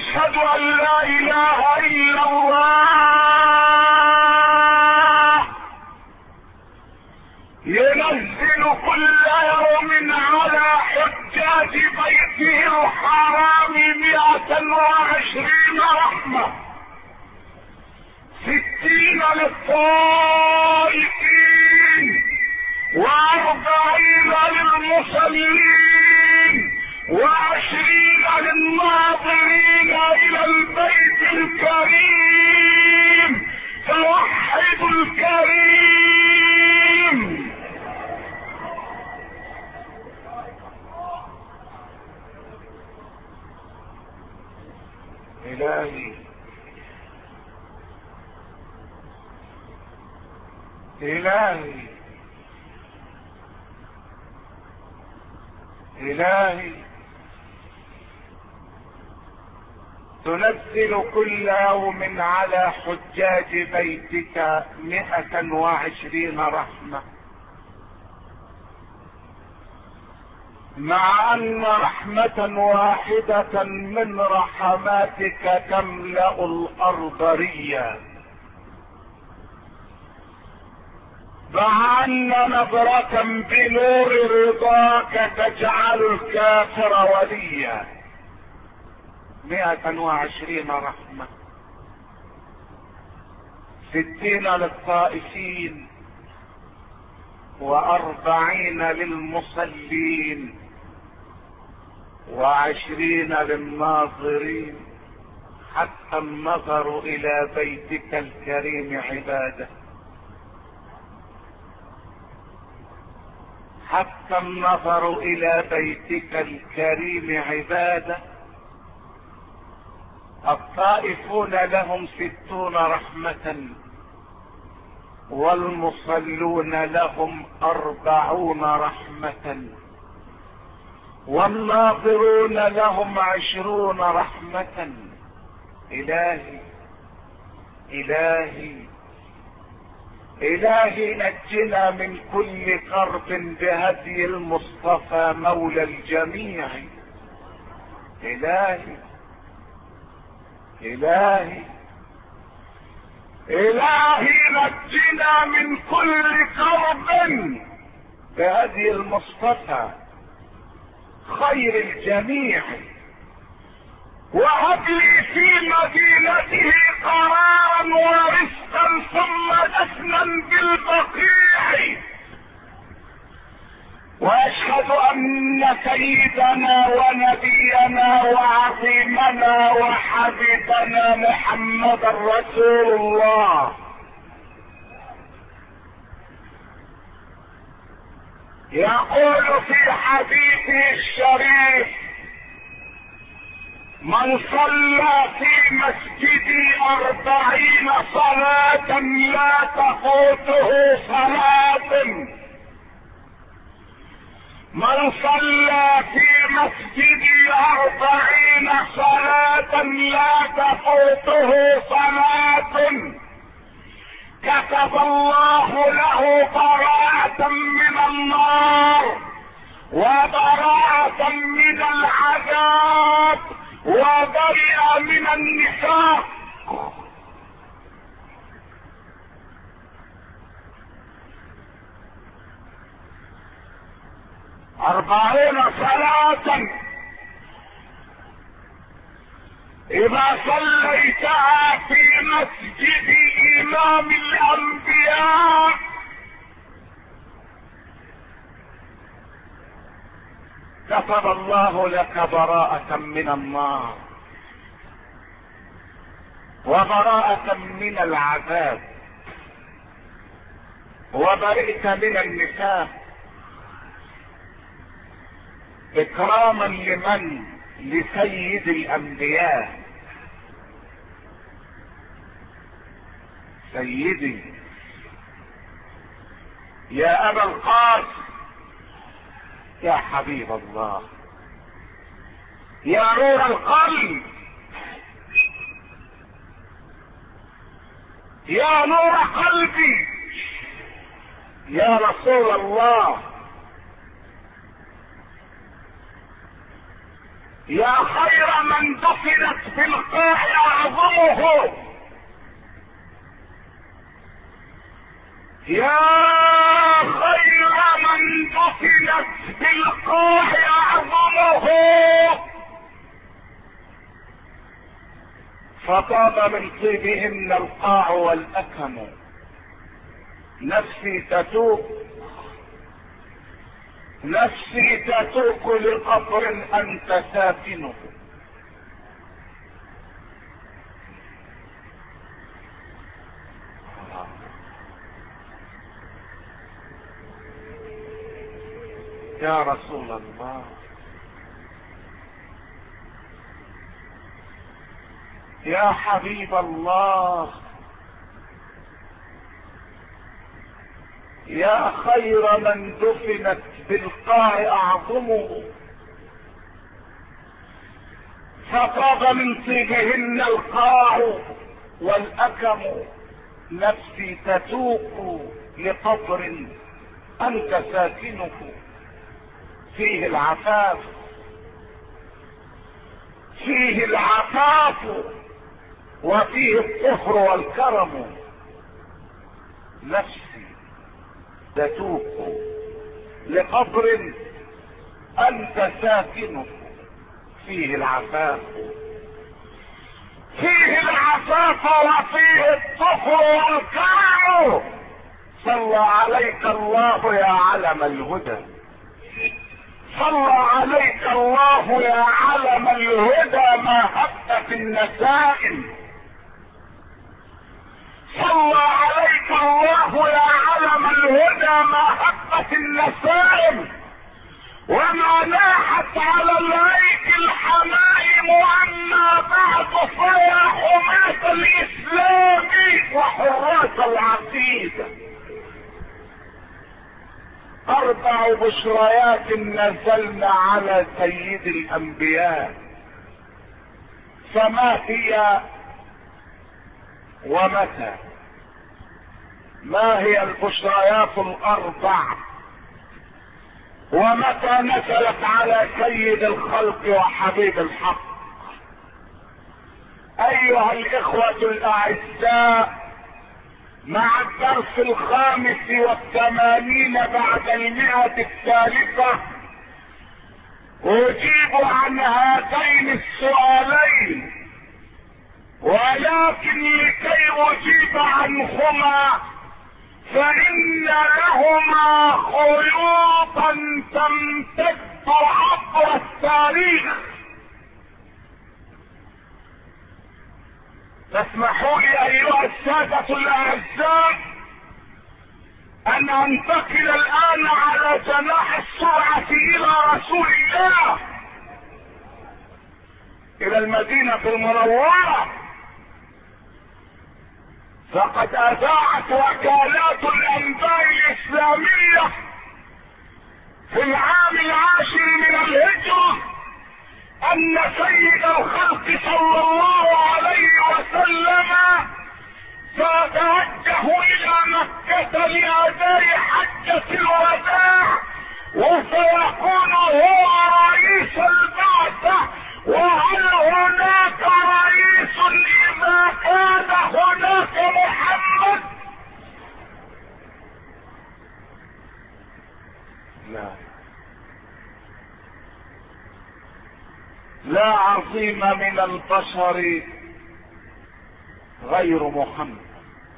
واشهد ان لا اله الا الله ينزل كل يوم على حجاج بيته الحرام 120 رحمة، 60 للطائفين و40 للمصلين و20 للناظرين الى البيت الكريم. فوحدوا الكريم. إلهي إلهي إلهي تنزل كل يوم على حجاج بيتك 120 رحمة، مع ان رحمة واحدة من رحماتك تملأ الارض ريا، مع ان نظرة بنور رضاك تجعل الكافر وليا. 120 رحمة، 60 للطائفين و40 للمصلين و20 للناظرين، حتى النظر الى بيتك الكريم عبادة، حتى النظر الى بيتك الكريم عبادة. الطائفون لهم 60 رحمة والمصلون لهم 40 رحمة والناظرون لهم 20 رحمة. إلهي إلهي إلهي نجنا من كل كرب بهدي المصطفى مولى الجميع. إلهي إلهي إلهي نجنا من كل كرب بهدي المصطفى خير الجميع، وهب لي في مدينته قرارا ورزقا ثم دفنا بالبقيع. واشهد ان سيدنا ونبينا وعظيمنا وحبيبنا محمد رسول الله يقول في حديثه الشريف: من صلى في مسجدي 40 صلاة لا تفوته صلاة، من صلى في مسجدي 40 صلاة لا تفوته صلاة كتب الله له براءة من النار وبراءة من العذاب وبرئ من النفاق. 40 صلاة اذا صليتها في مسجد امام الانبياء كتب الله لك براءة من النار وبراءة من العذاب وبرئت من النفاق، اكراما لمن؟ لسيد الانبياء. سيدي يا ابا القاسم، يا حبيب الله، يا نور القلب، يا نور قلبي، يا رسول الله. يا خير من دفنت بالقاع اعظمه، يا خير من دفنت بالقاع اعظمه، فطاب من طيبهن القاع والاكم، نفسي تتوق، نفسي تتوق لقبر انت ساكنه. يا رسول الله، يا حبيب الله، يا خير من دفنت بالقاع اعظمه، فطاب من طيبهن القاع والاكم، نفسي تتوق لقبر انت ساكنه، فيه العفاف، فيه العفاف وفيه الطهر والكرم، نفسي تتوق لقبر انت ساكنه، فيه العفاف، فيه العفاف وفيه الطهر والكرم. صلى عليك الله يا علم الهدى، صلى عليك الله يا علم الهدى ما هبت في النسائم، صلى عليك الله يا علم الهدى ما هبت في النسائم، وما ناحت على العيك الحمائم، واما بعد فيا حماة الاسلام وحراس العقيده. اربع بشريات نزلنا على سيد الانبياء، فما هي ومتى؟ ما هي البشريات الاربع ومتى نزلت على سيد الخلق وحبيب الحق؟ ايها الاخوة الاعزاء، مع الدرس 85 بعد 100 الثالثة اجيب عن هذين السؤالين، ولكن لكي اجيب عنهما فان لهما خيوطا تمتد عبر التاريخ. تسمحوا لي ايها السادة الاعزاء ان انتقل الان على جناح السرعة الى رسول الله، الى المدينة المنورة. فقد اذاعت وكالات الانباء الاسلامية في العام 10 من الهجرة ان سيد الخلق صلى الله عليه وسلم سيتوجه الى مكة لاداء حجة الوداع، وسيكون هو رئيس البعثة. وهل هناك رئيس اذا كان هناك محمد؟ لا عظيم من البشر غير محمد.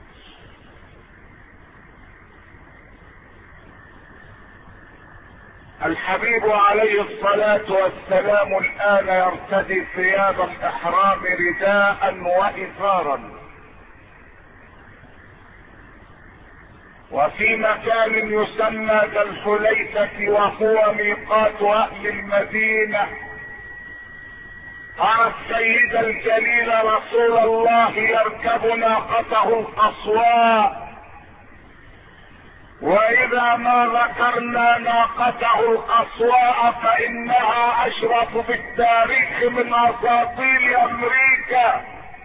الحبيب عليه الصلاة والسلام الآن يرتدي ثياب الإحرام رداء وإزارا، وفي مكان يسمى ذا الحليفة وهو ميقات أهل المدينة أرى السيد الجليل رسول الله يركب ناقته القصواء، واذا ما ذكرنا ناقته القصواء فانها اشرف بالتاريخ من اساطيل امريكا،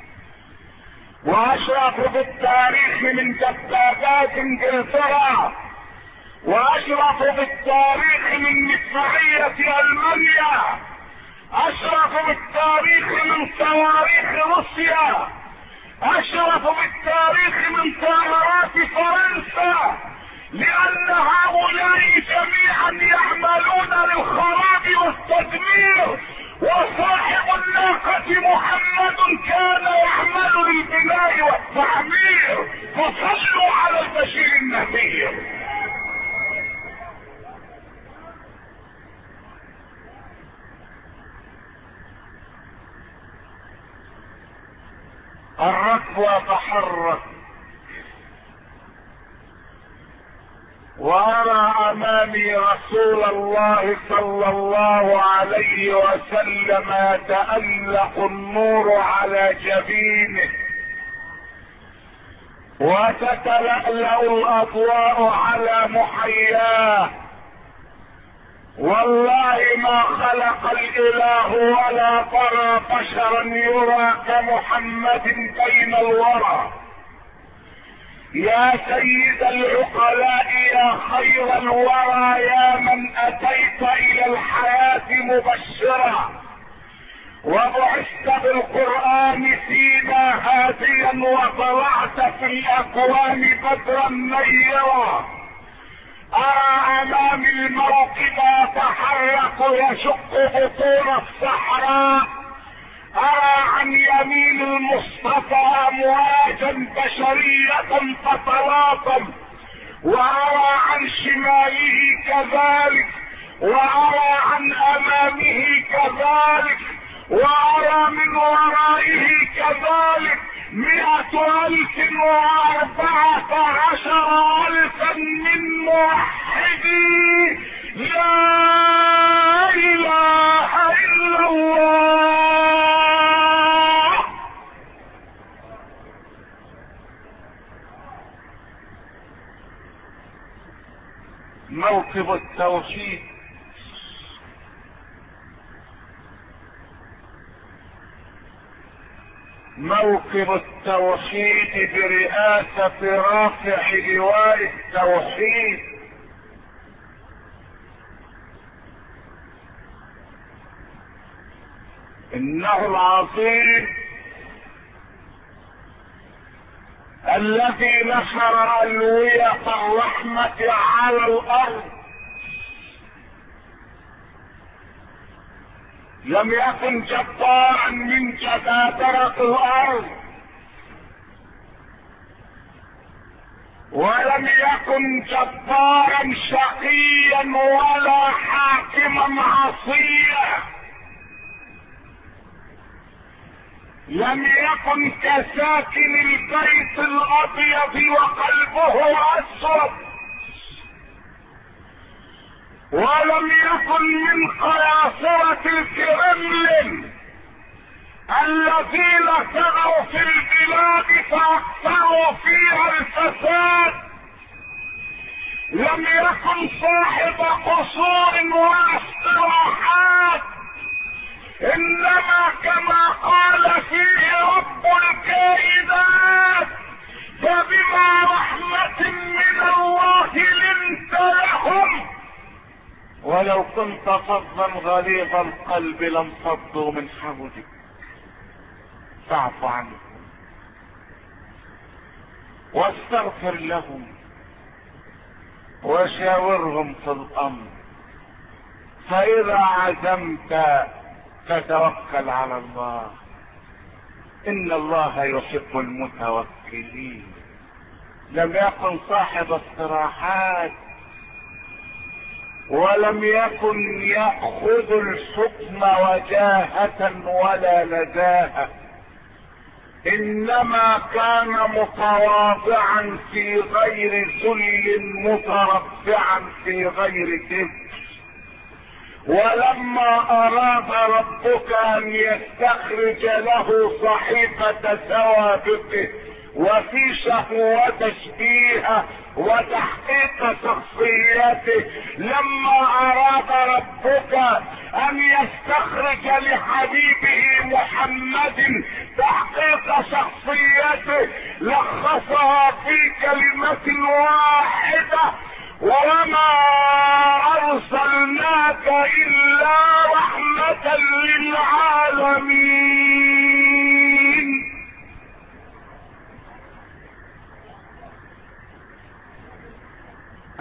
واشرف بالتاريخ من دبابات انجلترا، واشرف بالتاريخ من مدفعية المانيا. اشرف بالتاريخ من صواريخ روسيا، اشرف بالتاريخ من طائرات فرنسا، لان هؤلاء جميعا يعملون للخراب والتدمير، وصاحب الناقة محمد كان يعمل للبناء والتعمير. فصلوا على البشير النذير. الركب يتحرك، وارى امامي رسول الله صلى الله عليه وسلم يتألق النور على جبينه، وتتلألأ الاضواء على محياه. والله ما خلق الاله ولا ترى بشرا يرى كمحمد بين الورى. يا سيد العقلاء، يا خير الورى، يا من اتيت الى الحياة مبشرا، وبعثت بالقرآن فينا هاديا، وطلعت في الاكوان بدرا منيرا. ارى امامي الموكب يتحرك يشق بطون الصحراء، ارى عن يمين المصطفى امواجا بشرية تتلاطم، وارى عن شماله كذلك، وارى عن امامه كذلك، وارى من ورائه كذلك 114,000 من موحدي لا اله الا الله. موكب التوحيد، موكب التوحيد برئاسة رافع لواء التوحيد. انه العظيم الذي نشر ألوية الرحمة على الارض. لم يكن جبارا من جبابرة الارض، ولم يكن جبارا شقيا ولا حاكما عصيا. لم يكن كساكن البيت الابيض وقلبه اسود، ولم يكن من قياصرة الكرملين الذين سعوا في البلاد فاكثروا فيها الفساد. لم يكن صاحب قصور ولا استراحات، انما كما قال فيه رب الكائنات: فبما رحمة من الله لنت لهم، ولو كنت فظا غليظ القلب لانفضوا من حولك، فاعف عنهم واستغفر لهم وشاورهم في الامر، فاذا عزمت فتوكل على الله، ان الله يحب المتوكلين. لم يكن صاحب استراحات، ولم يكن يأخذ الحكم وجاهة ولا نزاهة، انما كان متواضعا في غير ذل، مترفعا في غير كبر. ولما اراد ربك ان يستخرج له صحيفة سوابقه وفيشه وتشبيهه وتحقيق شخصيته، لما اراد ربك ان يستخرج لحبيبه محمد تحقيق شخصيته لخصها في كلمة واحدة: وما ارسلناك الا رحمة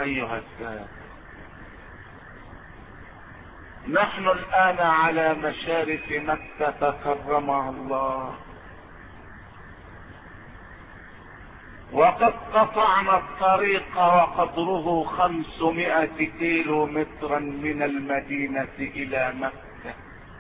ايها السادة، نحن الان على مشارف مكة كرمها الله، وقد قطعنا الطريق وقدره 500 كيلو مترا من المدينة الى مكة،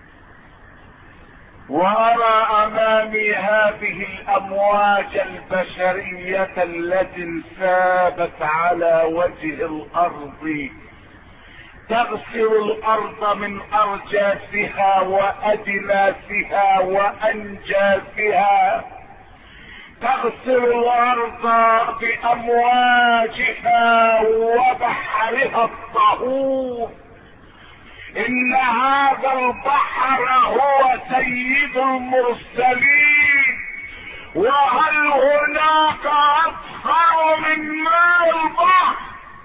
وارى امامي هذه الامواج البشرية التي انسابت على وجه الارض تغسل الارض من ارجاسها وادناسها وانجاسها، تغسل الارض بامواجها وبحرها الطهور. ان هذا البحر هو سيد المرسلين، وهل هناك اطهر من ماء البحر؟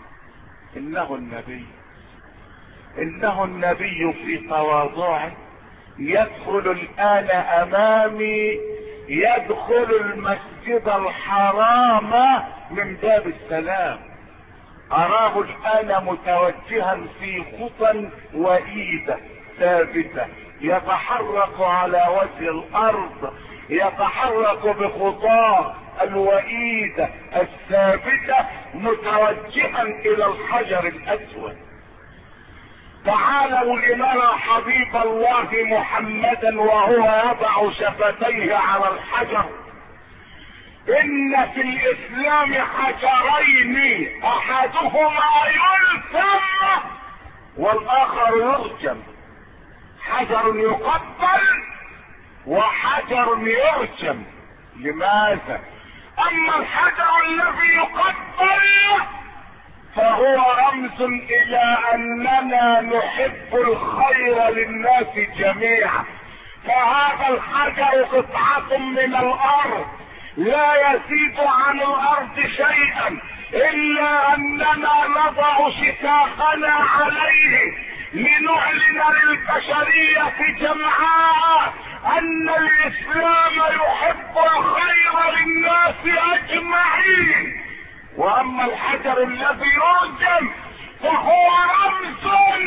انه النبي في تواضعه يدخل الان امامي، يدخل المسجد الحرام من باب السلام، اراه الان متوجها في خطى وإيدة ثابتة يتحرك على وجه الارض، يتحرك بخطاه الوئيدة الثابتة متوجها الى الحجر الاسود. تعالوا لنرى حبيب الله محمدا وهو يضع شفتيه على الحجر. ان في الاسلام حجرين احدهما يلثم والاخر يرجم، حجر يقبل وحجر يرجم. لماذا؟ اما الحجر الذي يقبل فهو رمز الى اننا نحب الخير للناس جميعا، فهذا الحجر قطعة من الارض لا يزيد عن الارض شيئا الا اننا نضع شتاقنا عليه لنعلن للبشرية جمعاء ان الاسلام يحب الخير للناس اجمعين. واما الحجر الذي يرجم فهو رمز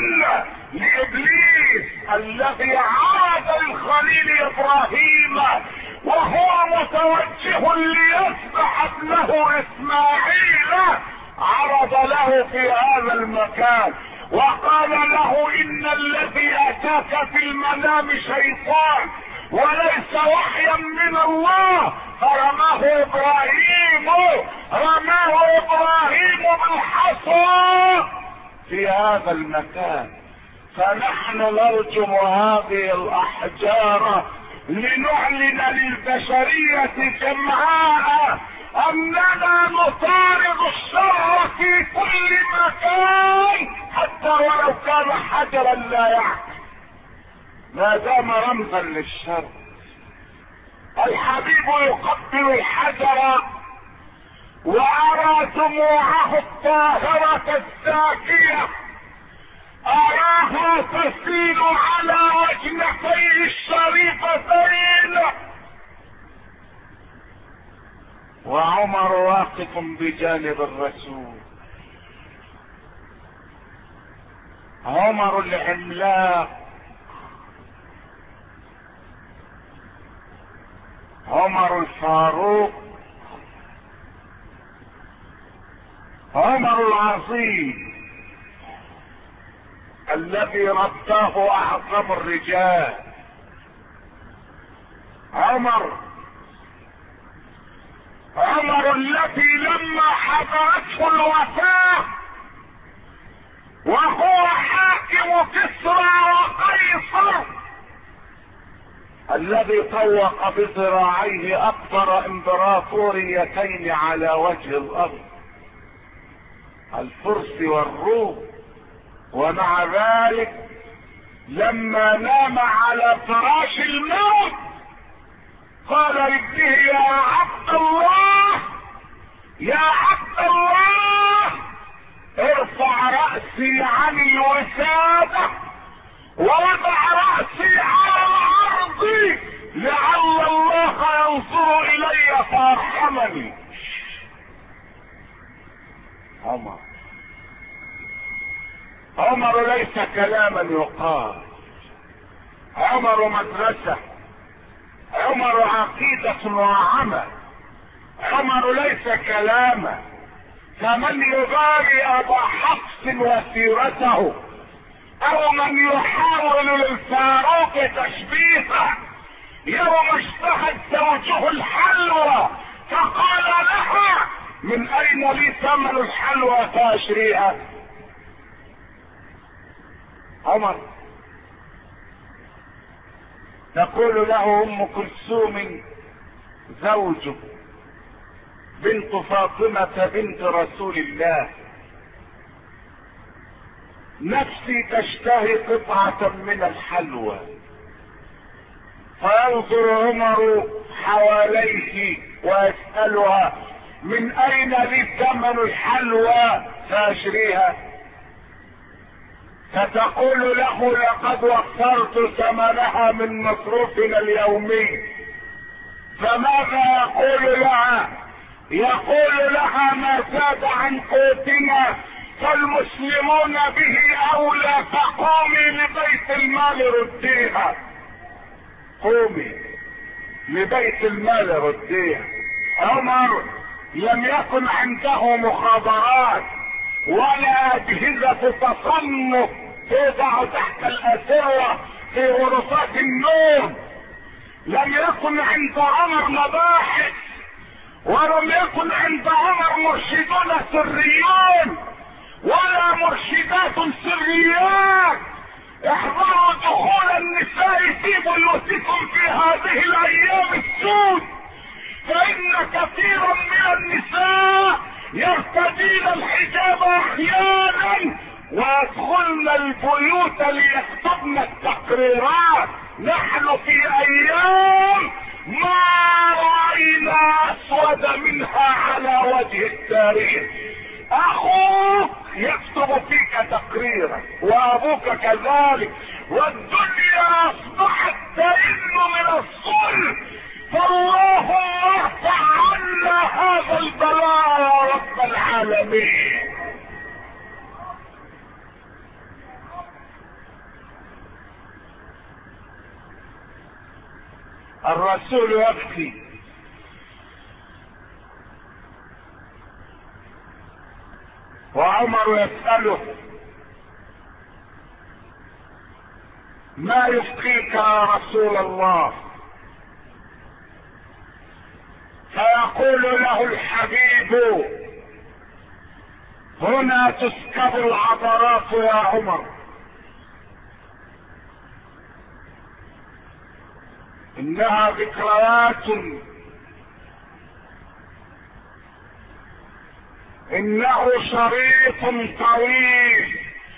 لابليس الذي عاد الخليل ابراهيم وهو متوجه ليذبح ابنه اسماعيل، عرض له في هذا المكان وقال له ان الذي اتاك في المنام شيطان وليس وحيا من الله. فرماه ابراهيم بالحصى في هذا المكان. فنحن نرجم هذه الاحجار لنعلن للبشرية جمعاء اننا نطارد الشر في كل مكان حتى ولو كان حجرا لا يعقل ما دام رمزا للشر. الحبيب يقبل الحجر وارى دموعه الطاهرة الزاكية، اراها تسيل على وجنتيه الشريفتين، وعمر واقف بجانب الرسول، عمر العملاق، عمر الفاروق، عمر العظيم الذي رباه اعظم الرجال، عمر الذي لما حضرته الوفاة وهو حاكم كسرى وقيصر الذي طوق بذراعيه اكبر امبراطوريتين على وجه الارض، الفرس والروم، ومع ذلك لما نام على فراش الموت قال لابنه يا عبد الله ارفع رأسي عن الوسادة ووضع رأسي على الارض لعل الله ينظر الي فارحمني. عمر عمر ليس كلاما يقال، عمر مدرسة، عمر عقيدة وعمل، عمر ليس كلاما. فمن يغاري ابا حفص وسيرته او من يحاول للفاروق تشبيهه يوم اشتهت زوجه الحلوى فقال لها من اين لي ثمن الحلوى فاشريها؟ عمر. تقول له ام كلثوم زوجه بنت فاطمة بنت رسول الله نفسي تشتهي قطعة من الحلوى، فينظر عمر حواليه ويسألها من اين لي ثمن الحلوى فاشريها؟ فتقول له لقد وفرت ثمنها من مصروفنا اليومي. فماذا يقول لها؟ يقول لها ما زاد عن قوتنا فالمسلمون به اولى، فقومي لبيت المال رديها، قومي لبيت المال رديها. عمر لم يكن عنده مخابرات ولا اجهزة تصنف توضع تحت الاسرة في غرفات النوم. لم يكن عند عمر مباحث، ولم يكن عند عمر مرشدون سريون ولا مرشدات سريات. احذروا دخول النساء في بيوتكم في هذه الايام السود، فان كثيرا من النساء يرتدين الحجاب احيانا ويدخلن البيوت ليكتبن التقريرات. نحن في ايام ما رأينا اسود منها على وجه التاريخ. اخوك يكتب فيك تقريرا وابوك كذلك، والدنيا اصبحت تئن من الظلم، فاللهم ارفع عنا هذا البلاء يا رب العالمين. الرسول يبكي وعمر يسأله ما يبكيك يا رسول الله؟ فيقول له الحبيب هنا تسكب العبرات يا عمر، انها ذكريات، انه شريط طويل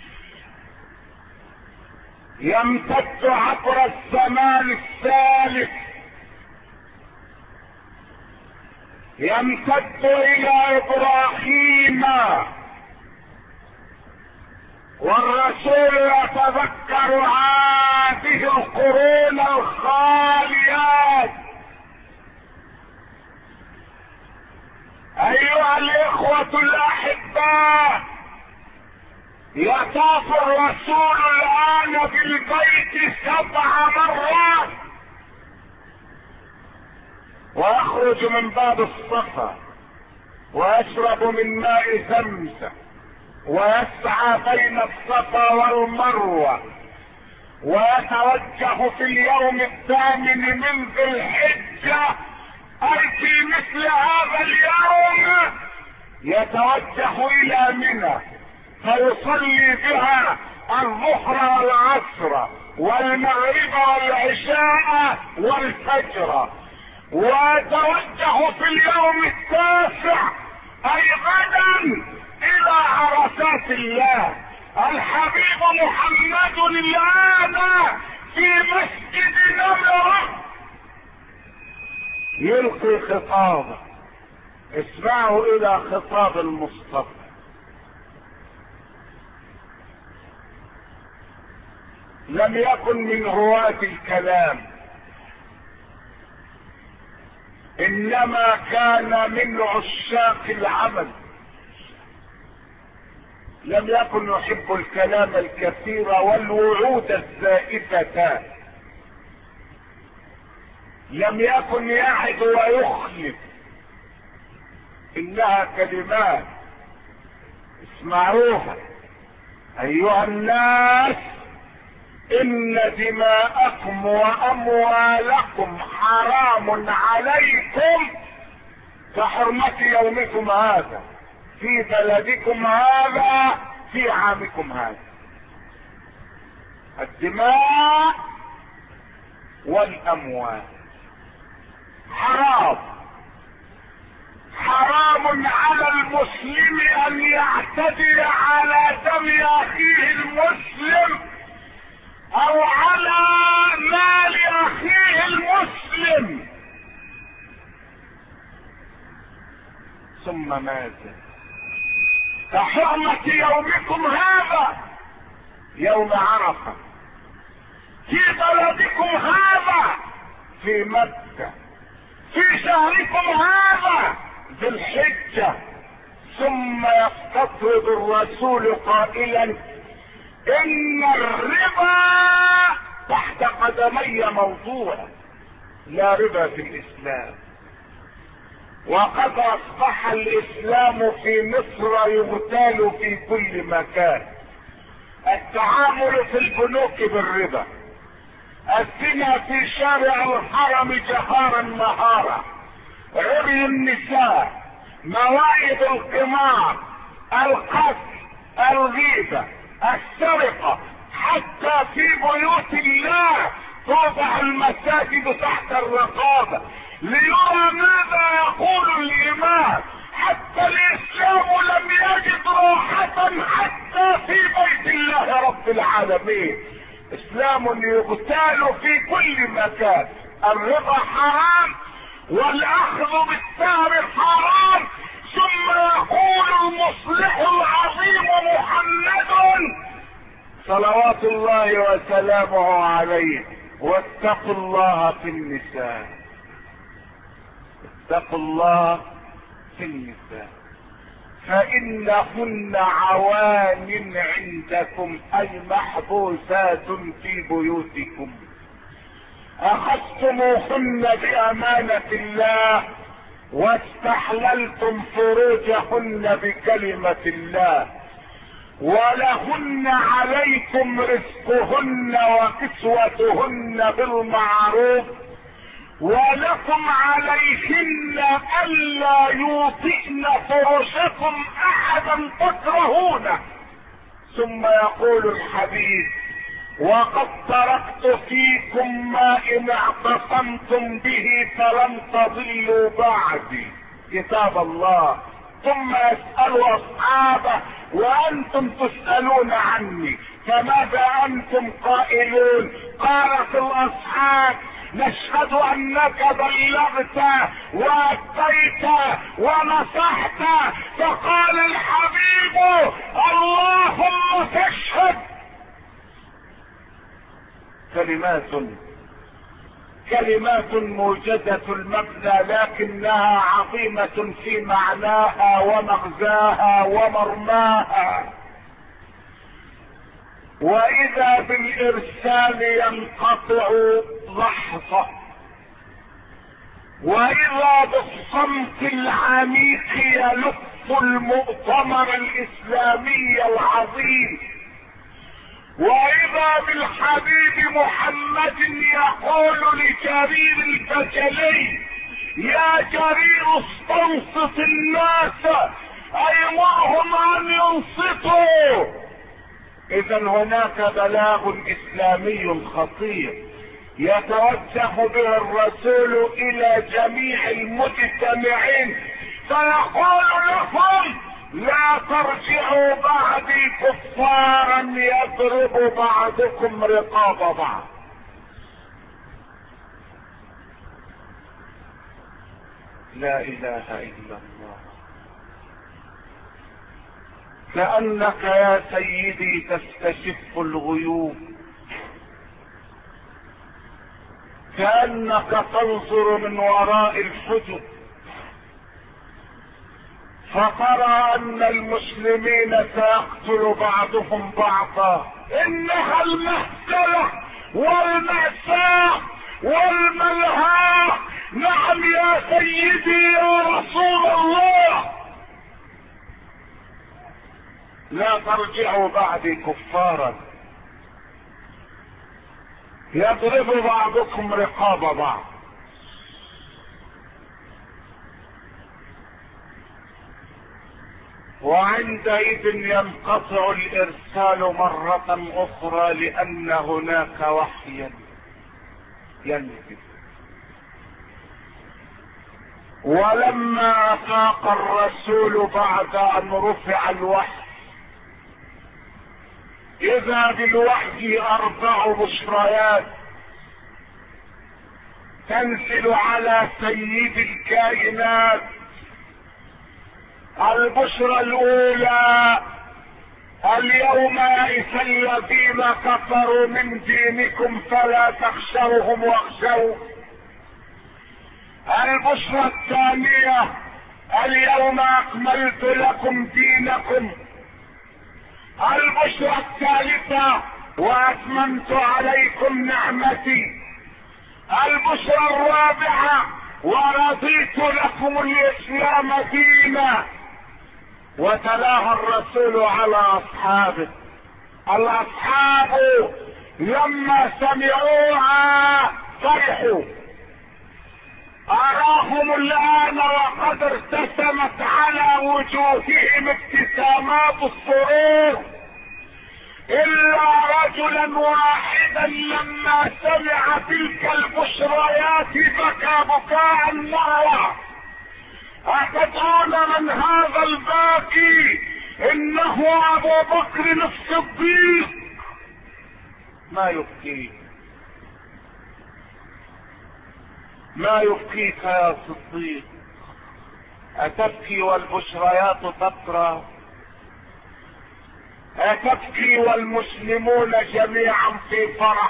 يمتد عبر الزمان الثالث، يمتد الى ابراهيم، والرسول يتذكر هذه القرون الخاليات. ايها الاخوة الاحباء، يطاف الرسول الان بالبيت 7 مرات، ويخرج من باب الصفا ويشرب من ماء زمزم ويسعى بين الصفا والمروة، ويتوجه في اليوم 8 من ذي الحجة، اي في مثل هذا اليوم يتوجه الى منى فيصلي بها الظهر والعصر والمغرب والعشاء والفجر، ويتوجه في اليوم 9 اي غدا الى عرفات الله. الحبيب محمد الان في مسجد نمرة يلقي خطابه. اسمعوا الى خطاب المصطفى. لم يكن من هواة الكلام، انما كان من عشاق العمل. لم يكن يحب الكلام الكثير والوعود الزائفة، لم يكن يعد ويخلف، انها كلمات اسمعوها ايها الناس: ان دماءكم واموالكم حرام عليكم كحرمة يومكم هذا في بلدكم هذا في عامكم هذا. الدماء والاموال حرام، حرام على المسلم ان يعتدي على دم اخيه المسلم او على مال اخيه المسلم. ثم ماذا؟ كحرمة يومكم هذا يوم عرفة في بلدكم هذا في مكة في شهركم هذا ذي الحجة. ثم يستطرد الرسول قائلا: ان الربا تحت قدمي موضوع، لا ربا في الاسلام. وقد اصبح الاسلام في مصر يغتال في كل مكان. التعامل في البنوك بالربا، الزنا في شارع الحرم جهارا نهارا، عري النساء، موائد القمار، القتل، الغيبة، السرقة، حتى في بيوت الله توضع المساجد تحت الرقابة ليرى ماذا يقول الامام. حتى الاسلام لم يجد راحة حتى في بيت الله رب العالمين. اسلام يغتال في كل مكان. الربا حرام والاخذ بالثمر حرام. ثم يقول المصلح العظيم محمد صلوات الله وسلامه عليه: واتقوا الله في النساء، اتقوا الله في النساء فإنهن عوان عندكم، أي محبوسات في بيوتكم. أخذتموهن بأمانة الله واستحللتم فروجهن بكلمة الله، ولهن عليكم رزقهن وكسوتهن بالمعروف، ولكم عليهن ألا يوطئن فرشكم أحدا تكرهونه. ثم يقول الحبيب: وقد تركت فيكم ما إن اعتصمتم به فلن تضلوا بعدي، كتاب الله. ثم يسأل أصحابه: وأنتم تسألون عني فماذا أنتم قائلون؟ قالت الأصحاب: نشهد أنك بلغت وأتيت ونصحت. فقال الحبيب: اللهم فاشهد. كلمات موجزة المبنى لكنها عظيمة في معناها ومغزاها ومرماها. وإذا بالإرسال ينقطع لحظة، وإذا بالصمت العميق يلف المؤتمر الإسلامي العظيم، وإذا بالحبيب محمد يقول لجرير البجلي: يا جرير استنصت الناس، أيمرهم أن ينصتوا. إذا هناك بلاغ إسلامي خطير يتوجه به الرسول إلى جميع المجتمعين، فيقول لهم: لا ترجعوا بعدي كفارا يضرب بعضكم رقاب بعض. لا اله الا الله. كأنك يا سيدي تستشف الغيوب، كأنك تنظر من وراء الحجب، فترى ان المسلمين سيقتل بعضهم بعضا. انها المهزلة والمأساة والملهى. نعم يا سيدي يا رسول الله، لا ترجعوا بعدي كفارا يضرب بعضكم رقاب بعض. وعندئذ ينقطع الارسال مرة اخرى لان هناك وحيا ينزل. ولما افاق الرسول بعد ان رفع الوحي اذا بالوحي 4 بشريات تنزل على سيد الكائنات. البشرى الاولى: اليوم يئس الذين كفروا من دينكم فلا تخشوهم واخشوا. البشرى الثانية: اليوم اكملت لكم دينكم. البشرى الثالثة: واتممت عليكم نعمتي. البشرى الرابعة: ورضيت لكم الاسلام دينا. وتلاها الرسول على اصحابه. الاصحاب لما سمعوها فرحوا. اراهم الان وقد ارتسمت على وجوههم ابتسامات السرور، الا رجلا واحدا لما سمع تلك البشريات بكى بكاء مرة. أتدرون من هذا الباكي؟ انه ابو بكر الصديق. ما يبكيك؟ ما يبكيك يا صديق؟ أتبكي والبشريات تطرى؟ أتبكي والمسلمون جميعا في فرح؟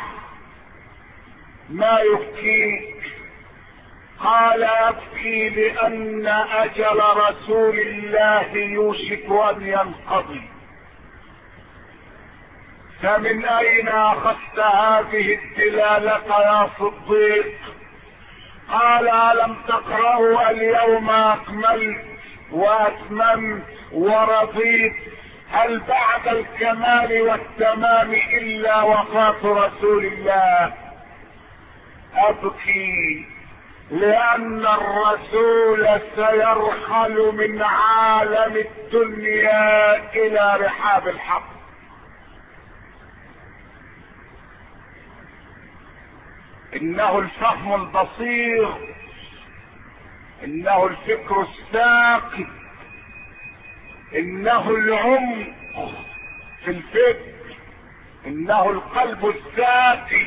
ما يبكيك؟ قال: أبكي لأن أجل رسول الله يوشك أن ينقضي. فمن أين أخذت هذه الدلالة يا صديق؟ قال: ألم تقرأوا اليوم أكملت وأتممت ورضيت؟ هل بعد الكمال والتمام إلا وفاة رسول الله؟ أبكي لأن الرسول سيرحل من عالم الدنيا إلى رحاب الحق. إنه الفهم البصير، إنه الفكر الساقي، إنه العمق في الفكر، إنه القلب الساقي.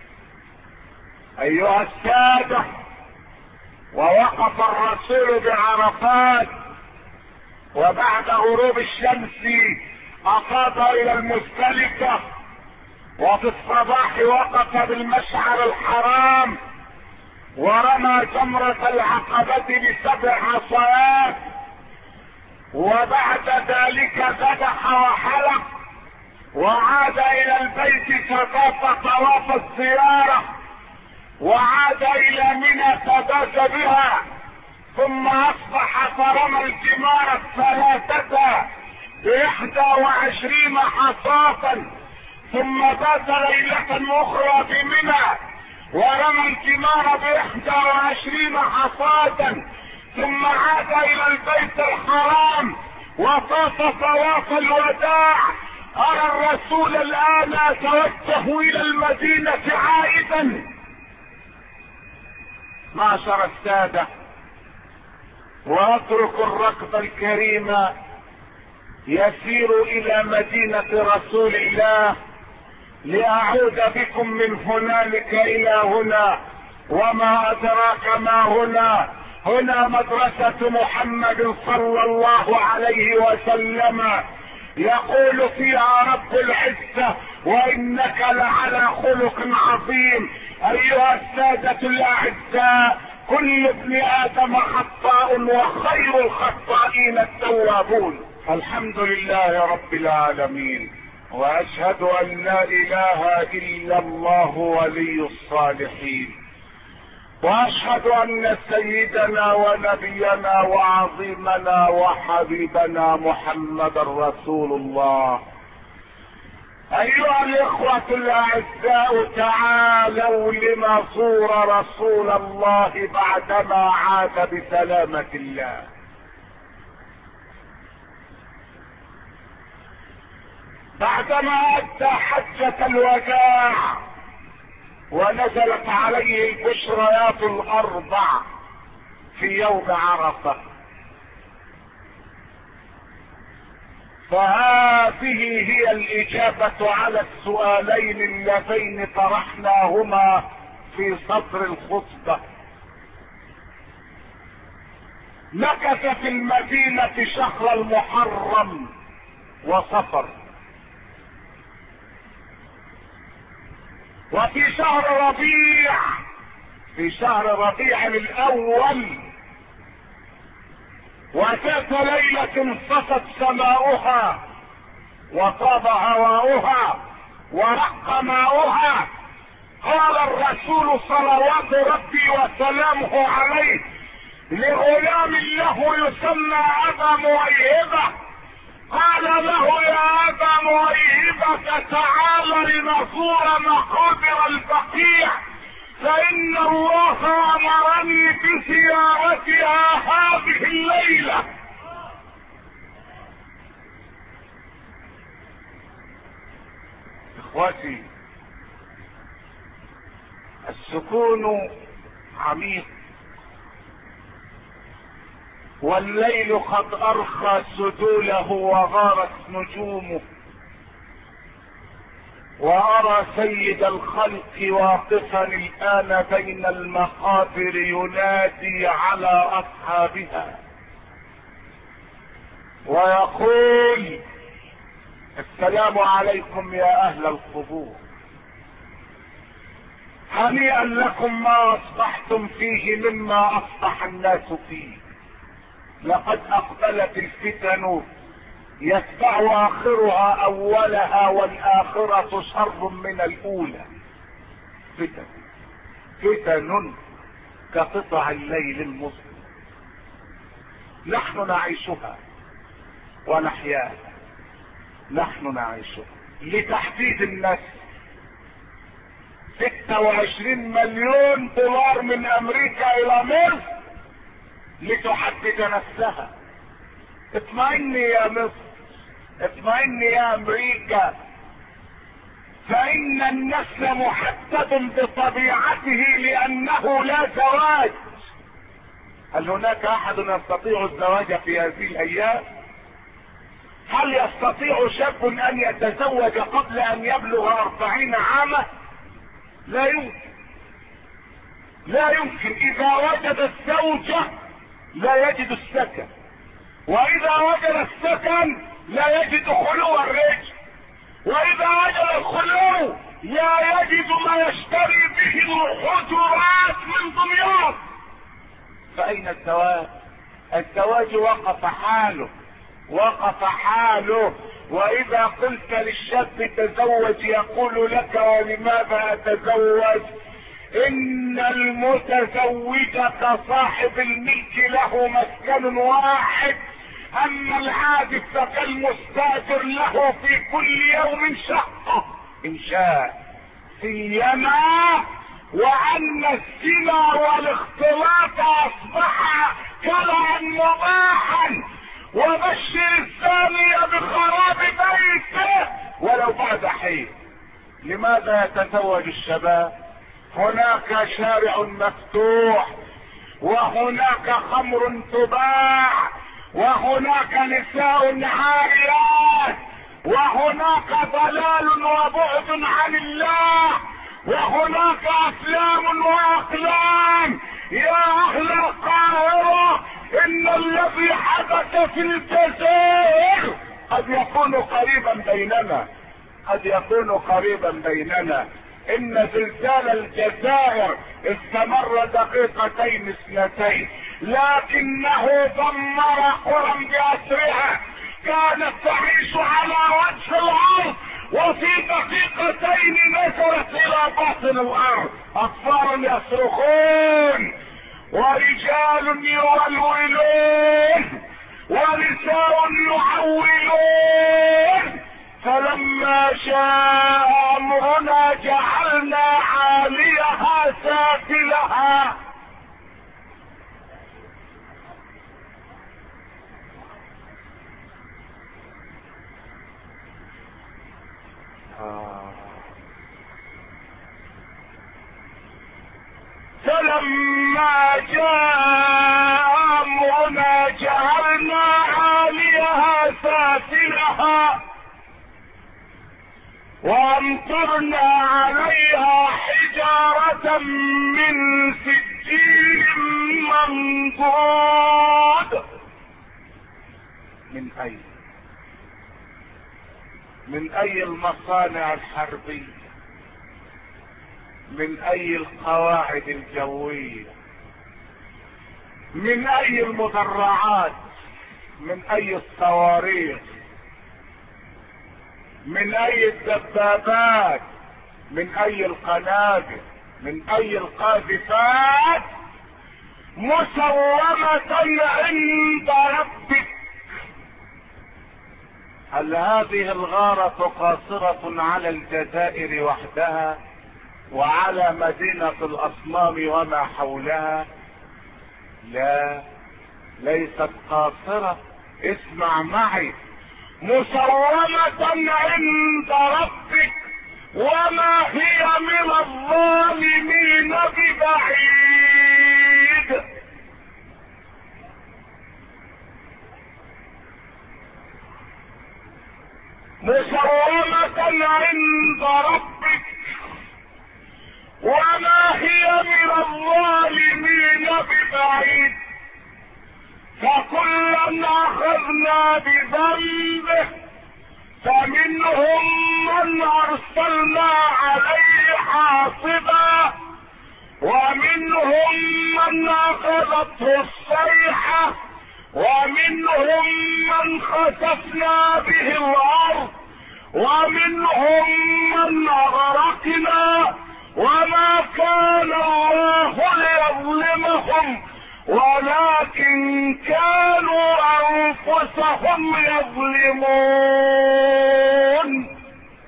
أيها السادة، ووقف الرسول بعرفات، وبعد غروب الشمس أفاض إلى المزدلفة، وفي الصباح وقف بالمشعر الحرام ورمى جمرة العقبة ب7 عصيات، وبعد ذلك ذبح وحلق وعاد الى البيت فطاف طواف الزيارة، وعاد الى منى فبات بها، ثم اصبح فرمى الجمار 21 حصاة، ثم بات ليلة اخرى بمنى ورمى الجمار 21 حصاة، ثم عاد الى البيت الحرام وطاف طواف الوداع. ارى الرسول الان يتوجه الى المدينة عائدا. معشر السادة، واترك الركب الكريم يسير الى مدينة رسول الله لاعود بكم من هنالك الى هنا. وما ادراك ما هنا؟ هنا مدرسة محمد صلى الله عليه وسلم، يقول فيها رب العزة: وانك لعلى خلق عظيم. ايها السادة الاعزاء، كل ابن ادم خطاء وخير الخطائين التوابون. الحمد لله رب العالمين، واشهد ان لا اله الا الله ولي الصالحين، واشهد ان سيدنا ونبينا وعظيمنا وحبيبنا محمد رسول الله. ايها الاخوة الاعزاء، تعالوا لنزور رسول الله بعدما عاد بسلامة الله. بعدما ادى حجة الوداع ونزلت عليه البشريات الاربع في يوم عرفة، فهذه هي الاجابة على السؤالين اللذين طرحناهما في صدر الخطبة. مكث في المدينة شهر المحرم وصفر، وفي شهر ربيع الاول وذات ليلة انصفت سماؤها وطاب هواؤها ورق ماؤها، قال الرسول صلوات ربي وسلامه عليه لغلام له يسمى ابا مويهبة، قال له يا ابا مويهبة تعال لنزور مقابر البقيع، فان الله امرني بزيارتها هذه الليلة. اخوتي، السكون عميق، والليل قد ارخى سدوله وغارت نجومه، وارى سيد الخلق واقفا الان بين المقابر ينادي على اصحابها ويقول السلام عليكم يا اهل القبور، هنيئا لكم ما اصبحتم فيه مما اصبح الناس فيه، لقد اقبلت الفتن يتبع اخرها اولها والاخرة شر من الاولى. فتن كقطع الليل المظلم، نحن نعيشها ونحياها، نحن نعيشها لتحديد النفس. 26 مليون دولار من امريكا الى مصر لتحدد نفسها. اطمئني يا مصر، اطمئني يا امريكا، فان النسل محدد بطبيعته لانه لا زواج. هل هناك احد يستطيع الزواج في هذه الايام؟ هل يستطيع شاب ان يتزوج قبل ان يبلغ 40 عاما؟ لا يمكن، لا يمكن. اذا وجد الزوجة لا يجد السكن، واذا وجد السكن لا يجد خلو الرجل، واذا وجد الخلو لا يجد ما يشتري به الحجرات من دمياط. فاين الزواج؟ الزواج وقف حاله. واذا قلت للشاب تزوج يقول لك ولماذا اتزوج؟ ان المتزوج كصاحب الملك له مسكن واحد، اما العازف فكالمستاجر له في كل يوم شقة ان شاء، سيما وان الزنا والاختلاط اصبح كلا مباحا، وبشر الزاني بخراب بيته ولو بعد حين. لماذا يتزوج الشباب؟ هناك شارع مفتوح، وهناك خمر تباع، وهناك نساء عاريات، وهناك ضلال وبعد عن الله، وهناك افلام واقلام. يا اهل القاهرة، ان الذي حدث في الجزائر قد يكون قريبا بيننا، ان زلزال الجزائر استمر دقيقتين اثنتين، لكنه دمر قرى باسرها كانت تعيش على وجه الارض، وفي دقيقتين نزلت الى باطن الارض. اطفال يصرخون ورجال يولولون ونساء يحولون. فلما جاء امرنا جعلنا عاليها سافلها. فلما جاء امرنا جعلنا عاليها سافلها وامطرنا عليها حجارة من سجيل منضود. من اي المصانع الحربية، من اي القواعد الجوية، من اي المدرعات، من اي الصواريخ، من اي الدبابات، من اي القنابل، من اي القاذفات، مسومة عند ربك. هل هذه الغارة قاصرة على الجزائر وحدها وعلى مدينة الاصنام وما حولها؟ لا، ليست قاصرة. اسمع معي: مسومة عند ربك وما هي من الظالمين ببعيد. مسومة عند ربك وما هي من الظالمين ببعيد. فكلا اخذنا بذنبه، فمنهم من ارسلنا عليه حاصبا، ومنهم من اخذته الصيحة، ومنهم من خسفنا به الارض، ومنهم من اغرقنا. وما كان الله ليظلمهم ولكن كانوا انفسهم يظلمون.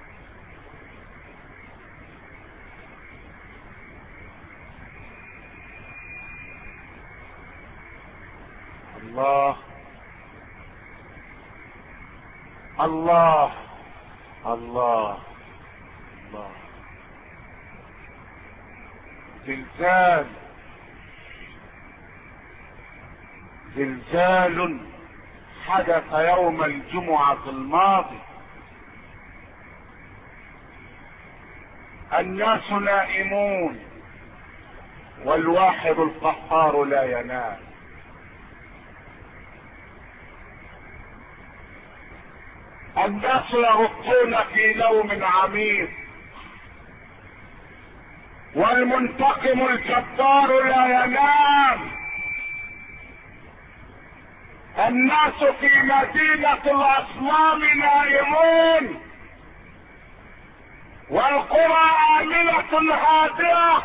الله الله الله الله. زلزال حدث يوم الجمعة الماضي. الناس نائمون والواحد القهار لا ينام. الناس يرقون في نوم عميق، والمنتقم الجبار لا ينام. الناس في مدينة الاصنام نائمون، والقرى آمنة هادئة.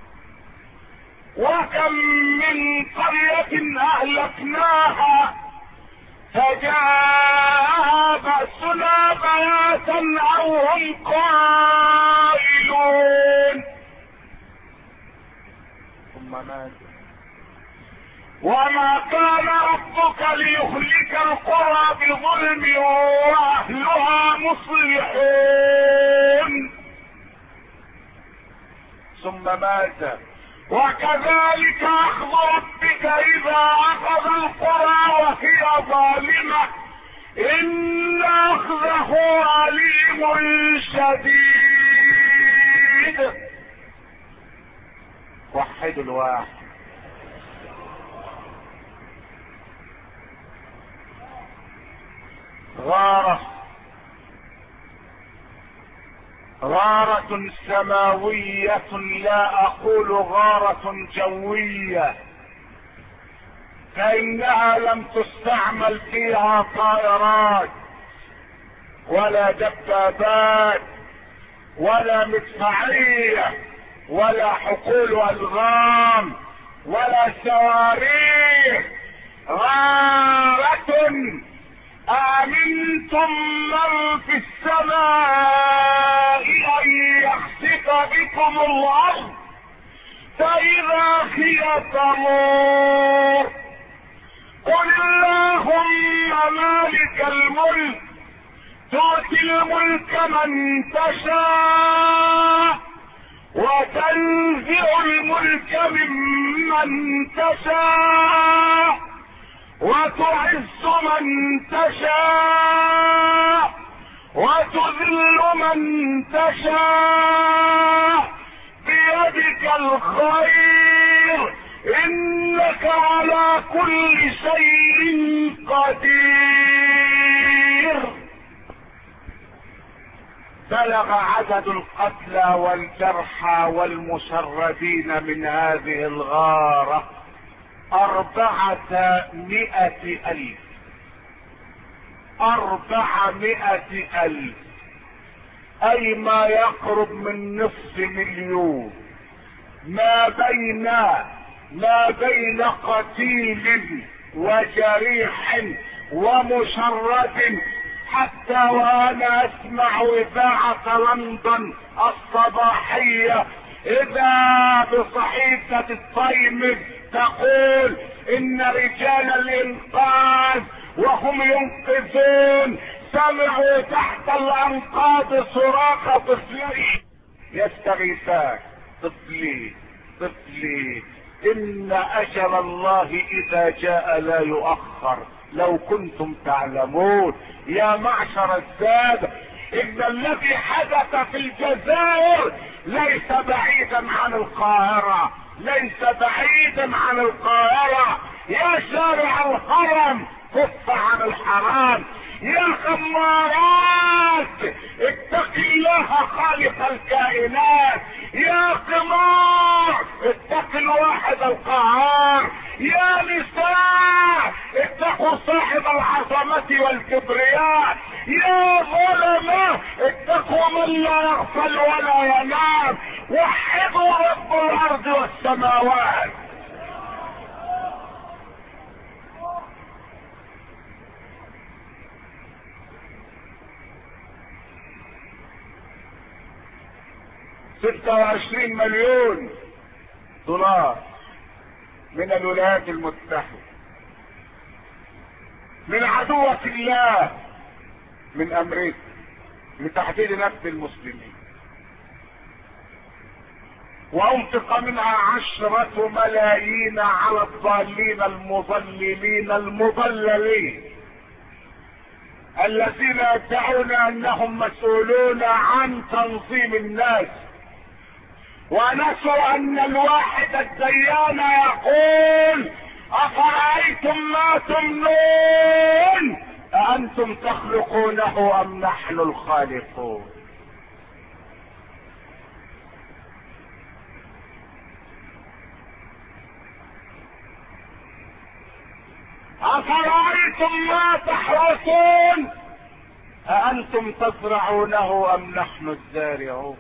وكم من قرية اهلكناها فجاءها بأسنا بياتا او هم قائلون. ثم ماذا؟ وما كان ربك ليهلك القرى بظلم واهلها مصلحون. ثم ماذا؟ وكذلك اخذ ربك اذا اخذ القرى وهي ظالمة ان اخذه عليم شديد. وحدوا الواحد. غارة سماوية، لا اقول غارة جوية، فانها لم تستعمل فيها طائرات ولا دبابات ولا مدفعية ولا حقول الغام ولا صواريخ. غارة امنتم من في السماء ان يخسف بكم الارض فاذا هي تمور. قل اللهم مالك الملك تؤتي الملك من تشاء وتنزع الملك ممن تشاء وتعز من تشاء وتذل من تشاء بيدك الخير انك على كل شيء قدير. بلغ عدد القتلى والجرحى والمشردين من هذه الغارة 400,000. 400,000 اي ما يقرب من نصف مليون، ما بين قتيل وجريح ومشرد. حتى وانا اسمع اذاعة لندن الصباحية اذا بصحيفة التايمز تقول ان رجال الانقاذ وهم ينقذون سمعوا تحت الانقاض صراخ طفلين يستغيثان. طفلي ان اجل الله اذا جاء لا يؤخر لو كنتم تعلمون. يا معشر السادة، ان الذي حدث في الجزائر ليس بعيدا عن القاهرة، ليس بعيدا عن القاهرة. يا شارع الحرم كف عن الحرام، يا خمارات اتق الله خالق الكائنات، يا قمار اتق الواحد القهار، يا نساء اتقوا صاحب العظمة والكبرياء، يا ظلمة اتقوا من لا يغفل ولا ينام، وحدوا رب الارض والسماوات. $26 مليون من الولايات المتحدة، من عدوة الله من امريكا لتحديد نفس المسلمين، وانفق منها 10 ملايين على الضالين المضللين المضللين الذين يدعون انهم مسؤولون عن تنظيم الناس، ونسوا ان الواحد الديان يقول افرأيتم ما تمنون أأنتم تخلقونه ام نحن الخالقون. أفرأيتم ما تحرثون أأنتم تزرعونه ام نحن الزارعون.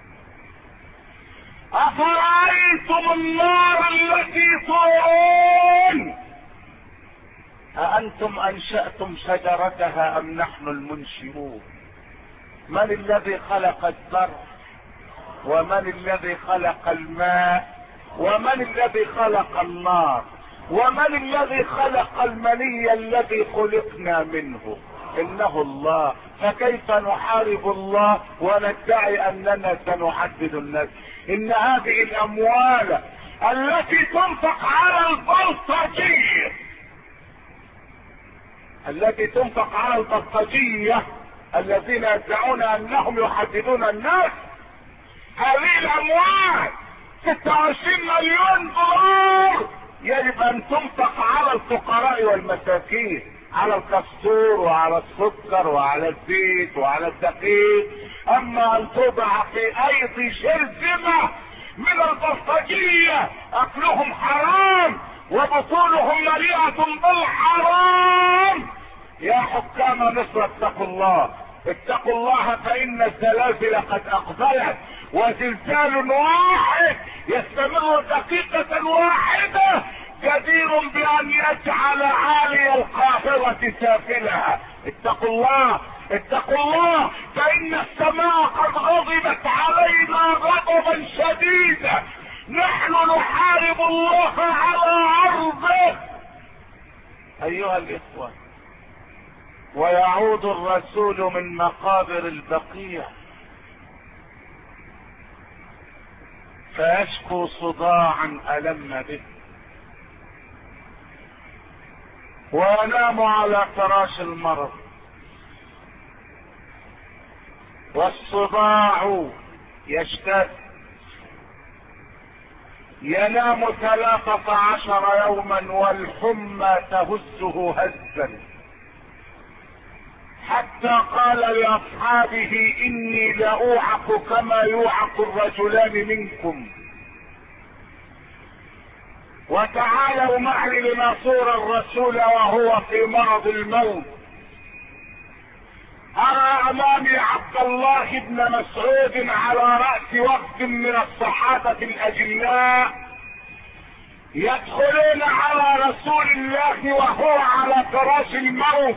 أفرأيتم النار التي تورون أأنتم أنشأتم شجرتها أم نحن المنشئون. من الذي خلق الزرع ومن الذي خلق الماء ومن الذي خلق النار ومن الذي خلق المني الذي خلقنا منه؟ انه الله. فكيف نحارب الله وندعي اننا سنحدد الناس؟ ان هذه الاموال التي تنفق على البلطجية الذين يدعون انهم يحددون الناس، هذه الاموال 26 مليون دولار يجب ان تنفق على الفقراء والمساكين. على الكستور وعلى السكر وعلى الزيت وعلى الدقيق. اما ان توضع في ايدي شرذمة من البلطجية اكلهم حرام وبطونهم مليئة بالحرام. يا حكام مصر اتقوا الله، اتقوا الله، فان الزلازل قد اقبلت، وزلزال واحد يستمر دقيقة واحدة جدير بان يجعل عالي القاهرة سافلها. اتقوا الله، اتقوا الله، فان السماء قد غضبت علينا غضبا شديدا. نحن نحارب الله على ارضه ايها الاخوة. ويعود الرسول من مقابر البقيع فيشكو صداعا ألم به، وينام على فراش المرض، والصداع يشتد، ينام 13 يوما والحمى تهزه هزا، حتى قال لأصحابه إني لأوعق كما يوعق الرجلان منكم. وتعالوا معي لنصور الرسول وهو في مرض الموت. أرى أمامي عبد الله بن مسعود على رأس وفد من الصحابة الأجلاء يدخلون على رسول الله وهو على فراش الموت.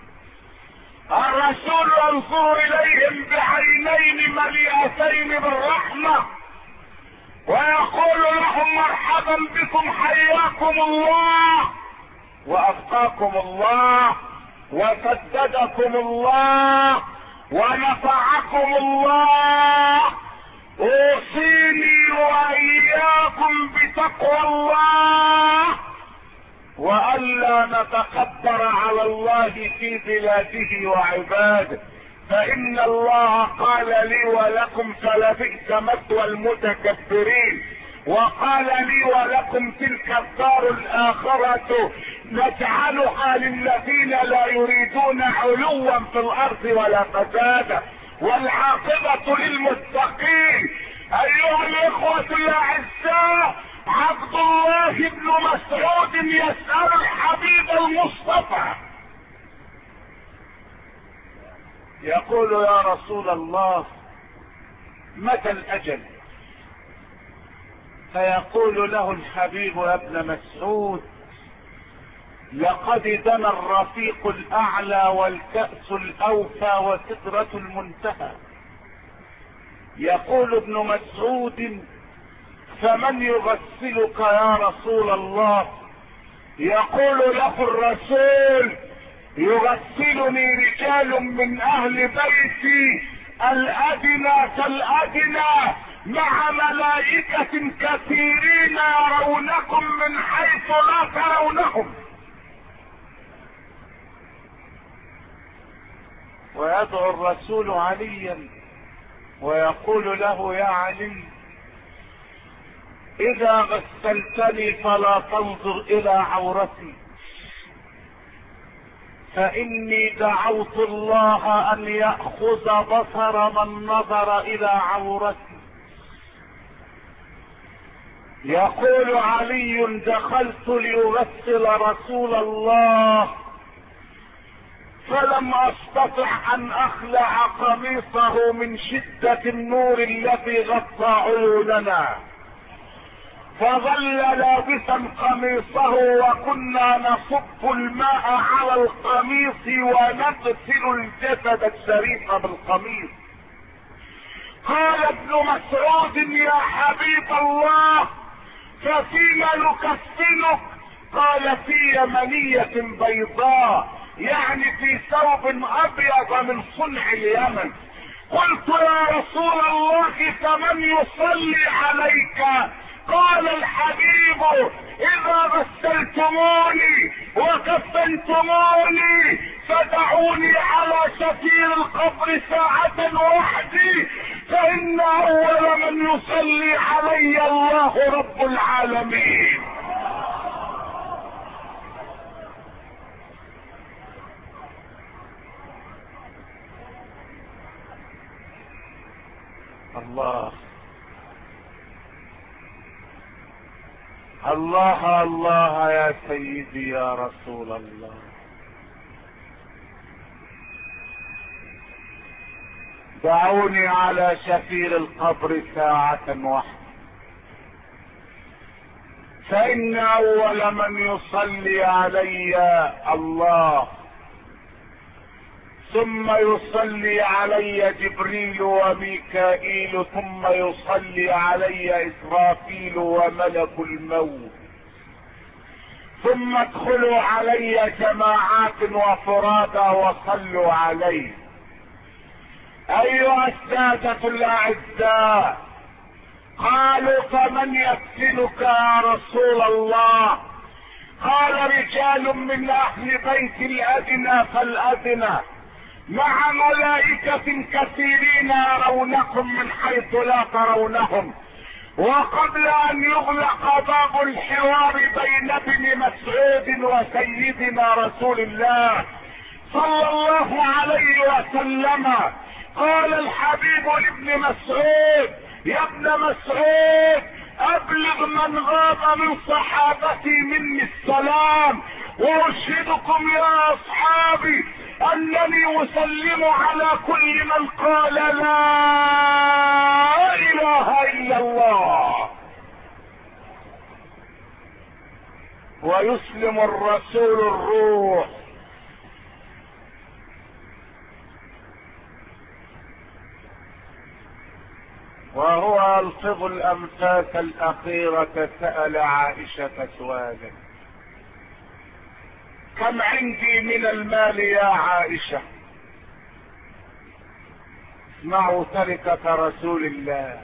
الرسول ينظر اليهم بعينين مليئتين بالرحمة ويقول لهم مرحبا بكم، حياكم الله وابقاكم الله وسددكم الله ونفعكم الله. اوصيني واياكم بتقوى الله والا نتكبر على الله في بلاده وعباده، فان الله قال لي ولكم فلبئس مثوى المتكبرين، وقال لي ولكم تلك الدار الاخرة نجعلها للذين لا يريدون علوا في الارض ولا فسادا والعاقبة للمتقين. ايها الاخوة الاعزاء، عبد الله بن مسعود يسأل الحبيب المصطفى يقول يا رسول الله متى الاجل؟ فيقول له الحبيب يا ابن مسعود لقد دنا الرفيق الاعلى والكأس الاوفى وسدرة المنتهى. يقول ابن مسعود فمن يغسلك يا رسول الله؟ يقول له الرسول يغسلني رجال من اهل بيتي الادنى فالادنى مع ملائكة كثيرين يرونكم من حيث لا ترونهم. ويدعو الرسول عليا ويقول له يا علي اذا غسلتني فلا تنظر الى عورتي، فاني دعوت الله ان يأخذ بصر من نظر الى عورتي. يقول علي دخلت ليغسل رسول الله فلم استطع ان اخلع قميصه من شدة النور الذي غطى عيوننا، فظل لابسا قميصه وكنا نصب الماء على القميص ونغسل الجسد الشريف بالقميص. قال ابن مسعود يا حبيب الله ففيما نكفنك؟ قال في يمنية بيضاء، يعني في ثوب ابيض من صنع اليمن. قلت يا رسول الله فمن يصلي عليك؟ قال الحبيب اذا غسلتموني وكفنتموني فدعوني على شفير القبر ساعة وحدي، فان اول من يصلي علي الله رب العالمين. الله الله الله يا سيدي يا رسول الله. دعوني على شفير القبر ساعة واحدة، فإن أول من يصلي علي الله، ثم يصلي علي جبريل وميكائيل، ثم يصلي علي إسرافيل وملك الموت، ثم ادخلوا علي جماعات وفرادا وصلوا علي. أيها السادة الأعزاء، قالوا فمن يكفلك يا رسول الله؟ قال رجال من أهل بيت الأدنى فالأدنى مع ملائكة كثيرين يرونكم من حيث لا ترونهم. وقبل أن يغلق باب الحوار بين ابن مسعود وسيدنا رسول الله صلى الله عليه وسلم، قال الحبيب لابن مسعود: يا ابن مسعود، ابلغ من غاب من صحابتي مني السلام، واشهدكم يا اصحابي انني اسلم على كل من قال لا اله الا الله. ويسلم الرسول الروح. وهو يلفظ الانفاس الاخيرة سأل عائشة سؤالا: كم عندي من المال يا عائشة؟ اسمعوا تركة رسول الله.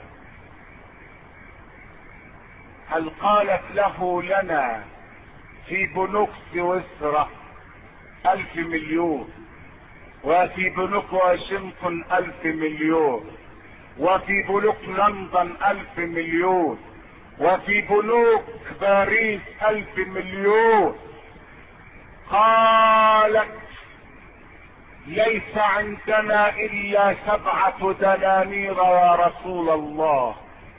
هل قالت له لنا في بنوك سويسرا 1000 مليون، وفي بنوك واشنطن 1000 مليون، وفي بنوك لندن 1000 مليون، وفي بنوك باريس 1000 مليون. قالت: ليس عندنا الا 7 دنانير يا رسول الله.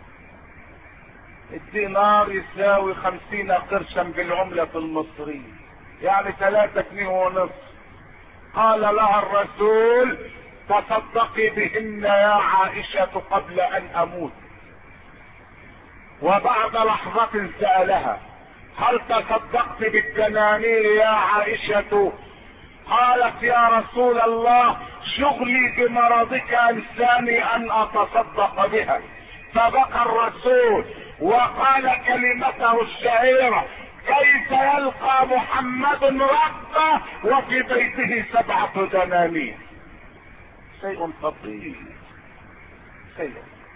الدينار يساوي 50 قرشا بالعملة المصرية، يعني 3 جنيه ونصف. قال لها الرسول: تصدقي بهن يا عائشة قبل ان اموت. وبعد لحظة سألها: هل تصدقت بالدنانير يا عائشة؟ قالت: يا رسول الله، شغلي بمرضك انساني ان اتصدق بها. فبكى الرسول وقال كلمته الشهيرة: كيف يلقى محمد ربه وفي بيته 7 دنانير؟ شيء خطير، شيء.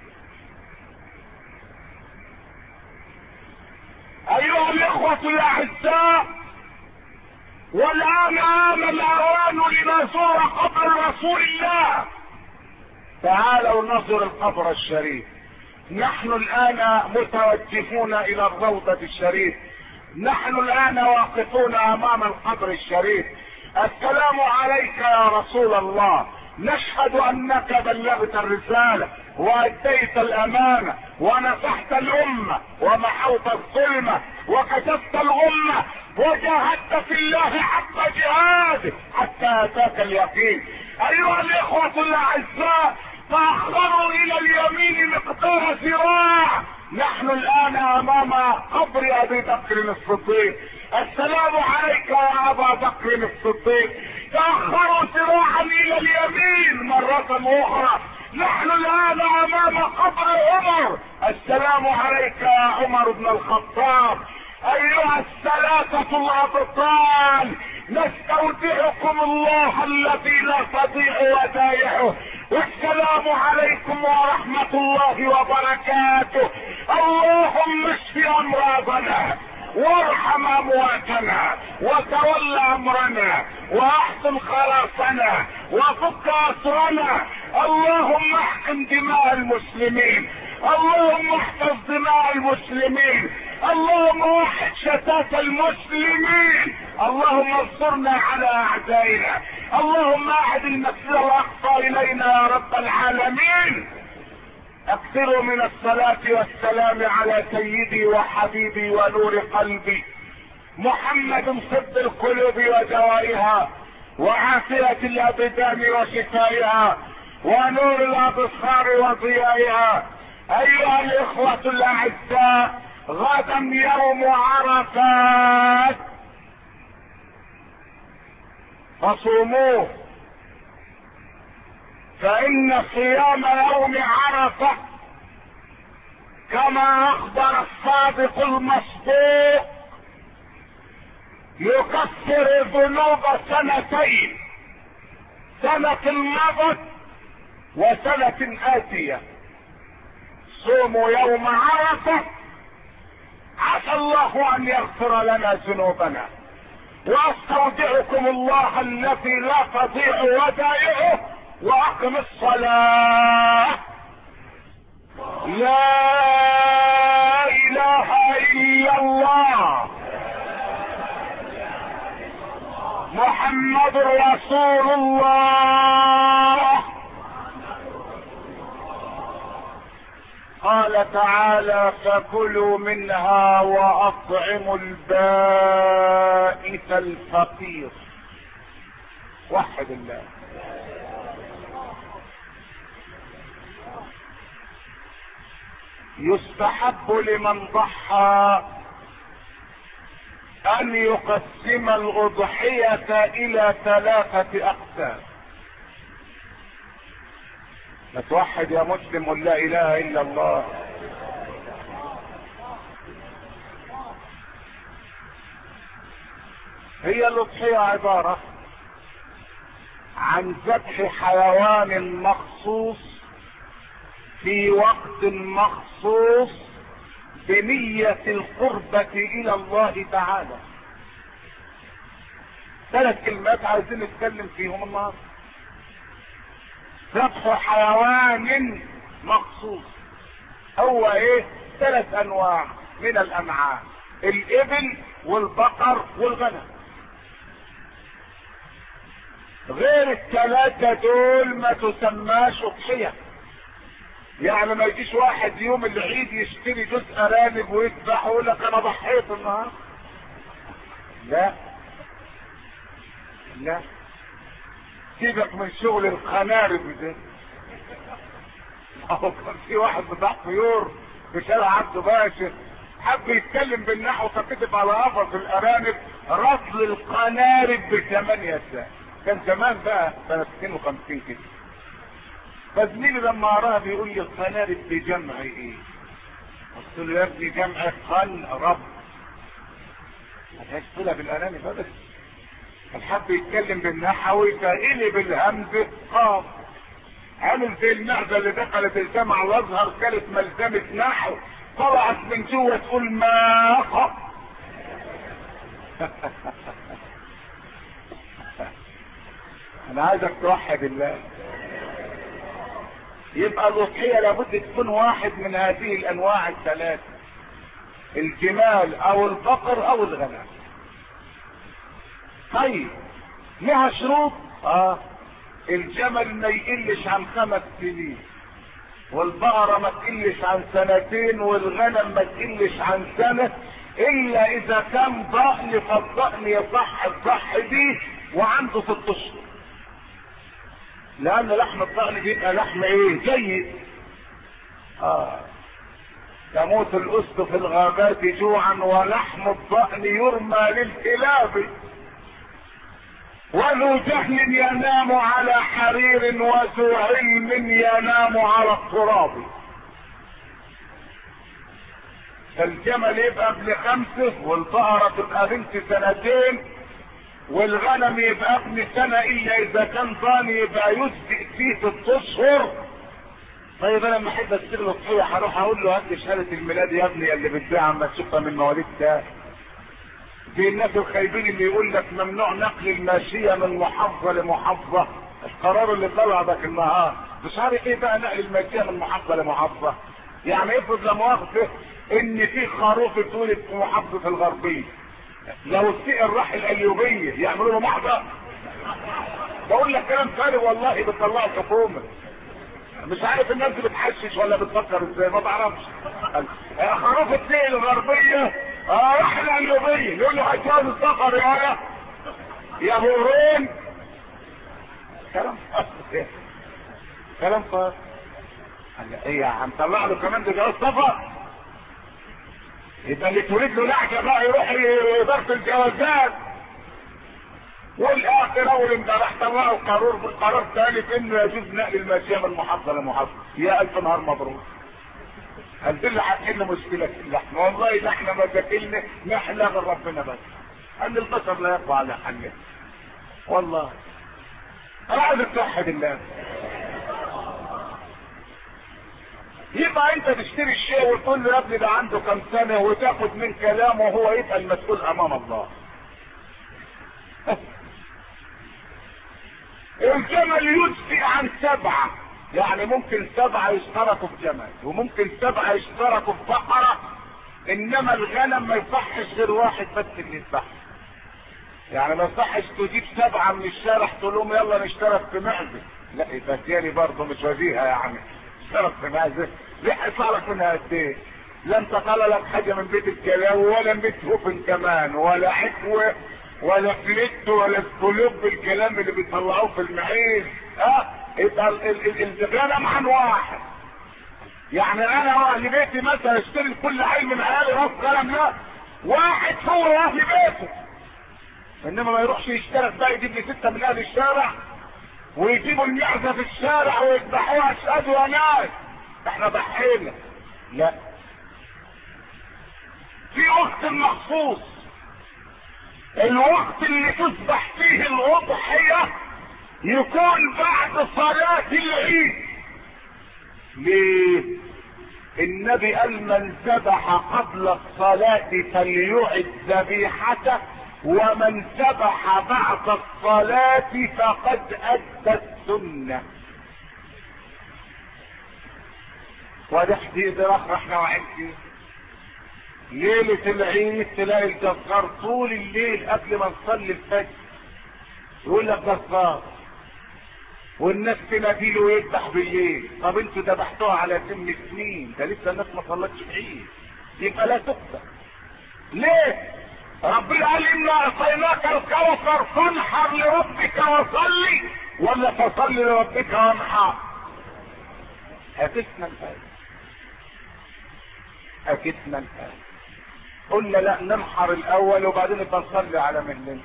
ايها الاخوة الاعزاء، والان آن الاوان لنزور قبر رسول الله. تعالوا نزور القبر الشريف. نحن الان متوجهون الى الروضة الشريف، نحن الان واقفون امام القبر الشريف. السلام عليك يا رسول الله، نشهد انك بلغت الرسالة واديت الامانة ونصحت الامة ومحوت الظلمة وكشفت الامة وجاهدت في الله حق جهاده حتى اتاك اليقين. ايها الاخوة الاعزاء، تأخروا الى اليمين مقدار ذراع. نحن الان امام قبر ابي بكر الصديق. السلام عليك يا ابا بكر الصديق. تأخروا ذراعا الى اليمين مرة اخرى. نحن الان امام قبر عمر. السلام عليك يا عمر بن الخطاب. ايها الثلاثة الابطال، نستودعكم الله الذي لا تضيع ودائعه، والسلام عليكم ورحمة الله وبركاته. اللهم اشف امراضنا وارحم امواتنا وتول امرنا واحسن خلاصنا وفك اسرنا. اللهم احقن دماء المسلمين، اللهم احفظ دماء المسلمين، اللهم وحد شتات المسلمين، اللهم انصرنا على اعدائنا، اللهم اعد المسجد الاقصى الينا يا رب العالمين. اكثروا من الصلاة والسلام على سيدي وحبيبي ونور قلبي محمد صد القلوب ودوائها وعافية الابدان وشفائها ونور الابصار وضيائها. ايها الاخوة الاعزاء، غدا يوم عرفات فصوموه، فان صيام يوم عرفة كما اخبر الصادق المصدوق يكفر ذنوب سنتين، سنة مضت وسنة آتية. صوموا يوم عرفة عسى الله ان يغفر لنا ذنوبنا. واستودعكم الله الذي لا تضيع ودائعه، واقم الصلاة. لا اله الا الله محمد رسول الله. قال تعالى فكلوا منها واطعموا البائس الفقير. وحد الله. يستحب لمن ضحى ان يقسم الاضحية الى 3 اقسام. نتوحد يا مسلم ولا اله الا الله. هي الاضحية عبارة عن ذبح حيوان مخصوص في وقت مخصوص بنية القربة الى الله تعالى. 3 كلمات عايزين نتكلم فيهم النهارده. ذبح حيوان مخصوص هو ايه؟ 3 انواع من الانعام: الابل والبقر والغنم. غير ال3 دول ما تسماش اضحية. يعني ما يجيش واحد يوم العيد يشتري جزء ارانب ويذبح ويقول لك انا ضحيت النهارده. لا لا، سيبك من شغل القنارب ده. اهو كان في واحد بتاع طيور في شارع عبد باشا حب يتكلم بالنحو، فكتب على قفص الارانب رطل القنارب ب8 ساعات. كان زمان بقى سنة 52 كده. فزميلي لما قراها بيقول لي القنارب بجمع ايه؟ قلت له يا ابني جمع قنرب. هتشتغلها بالارانب بس. الحب يتكلم بالنحوي فقلب الهمزة قاف، عامل زي المعدة اللي دخلت الجامعة الازهر كانت ملزمة نحو، طلعت من جوه تقول ما خف. انا عايزك توحد الله. يبقى الاضحية لابد تكون واحد من هذه الانواع ال3: الجمال او البقر او الغنم. طيب لها شروط. الجمل ما يقلش عن 5 سنين، والبقرة ما تقلش عن 2 والغنم ما تقلش عن 1، الا اذا كان ضأن، فالضأن يصح الضح دي وعنده 6 اشهر، لان لحم الضأن بيبقى لحم ايه؟ جيد. تموت الاسد في الغابات جوعا ولحم الضأن يرمى للكلاب، وذو جهل ينام على حرير وذو علم ينام على التراب. فالجمل يبقى ابن 5 والبقرة تبقى بنت 2 والغنم يبقى ابن 1 الا اذا كان ضاني يبقى يسبق فيه 6 اشهر. طيب انا لما احب اشتري الاضحية هروح اقول له هات لي شهادة الميلاد يا ابني اللي بتبيع اما تشوفها من مواليد ده. زي الناس الخايبين اللي يقول لك ممنوع نقل الماشية من محافظة لمحافظة. القرار اللي طلع ذاك النهار مش عارف ايه بقى نقل الماشية من محافظة لمحافظة. يعني افرض لا مؤاخذة ان في خروف اتولد في محافظة الغربية، لو السئر راح الايوبية يعملوا له محضر. بقول لك كلام فارغ والله، بتطلعوا حكومة. مش عارف الناس دي بتحشش ولا بتفكر ازاي، ما بعرفش. خروف الدين الغربيه احلى النوبيه يقول له عشان السفر يا بورين. كلام فاضي، كلام فاضي. ايه هنطلع له كمان ده جواز سفر؟ يبقى اللي تولد له لحجه بقى يروح اداره الجوازات. والاخر اول امبارح طلعوا قرار ثالث انه يجوز نقل الماشيه من محافظه لمحافظه. يا الف نهار مبروك. هل اللي هتحل مشكله اللحم؟ والله ده احنا مشاكلنا نحلى من ربنا بس. ان البشر لا يقوى على حله. والله انا عايز توحد الله. يبقى انت تشتري الشيء وتقول له يا ابني ده عنده كم سنه وتاخد من كلامه وهو يبقى المسؤول امام الله. الجمل يجزي عن 7، يعني ممكن 7 يشتركوا في جمل وممكن 7 يشتركوا في بقرة، انما الغنم ما يصحش غير واحد بس اللي يذبح. يعني ما يصحش تجيب 7 من الشارع تقول لهم يلا نشترك في معزة، لا يبقى تاني برضه مش وجيهة. يعني اشترك في معزة ليه هيطلع لك منها قد ايه؟ لا انت طالع لك حاجة من بيت الكلاوي ولا من بيت هوفن كمان ولا حكوة ولا فليت ولا سكولوب الكلام اللي بيطلعوه في المعيز. يبقى الغنم عن واحد. يعني انا واهل بيتي مثلا اشتري كل عيل من عيالي راس غنم، لا واحد هو واهل بيته. انما ما يروحش يشترك بقى يجيب لي 6 من اهل الشارع ويجيبوا المعزه في الشارع ويذبحوها. اشهدوا يا ناس احنا ضحينا. لا، في وقت مخصوص، الوقت اللي تذبح فيه الاضحيه يكون بعد صلاة العيد. ليه؟ النبي قال من ذبح قبل الصلاة فليعد ذبيحته، ومن ذبح بعد الصلاة فقد أدى السنة. وده حديد احنا وعدين ليلة العيد تلاقي الجزار طول الليل قبل ما نصلي الفجر يقول لك جزار، والناس تناديله ويذبح بالليل. طب انتوا ذبحتوها على سن سنين، ده لسه الناس ما صلتش العيد، يبقى لا تقبل. ليه؟ ربنا قال انا اعطيناك الكوثر فانحر لربك وصلي، ولا فصلي لربك وانحر؟ هتسمع الآية، اكدنا الآية. قلنا لا ننحر الاول وبعدين نصلي على مهلنا.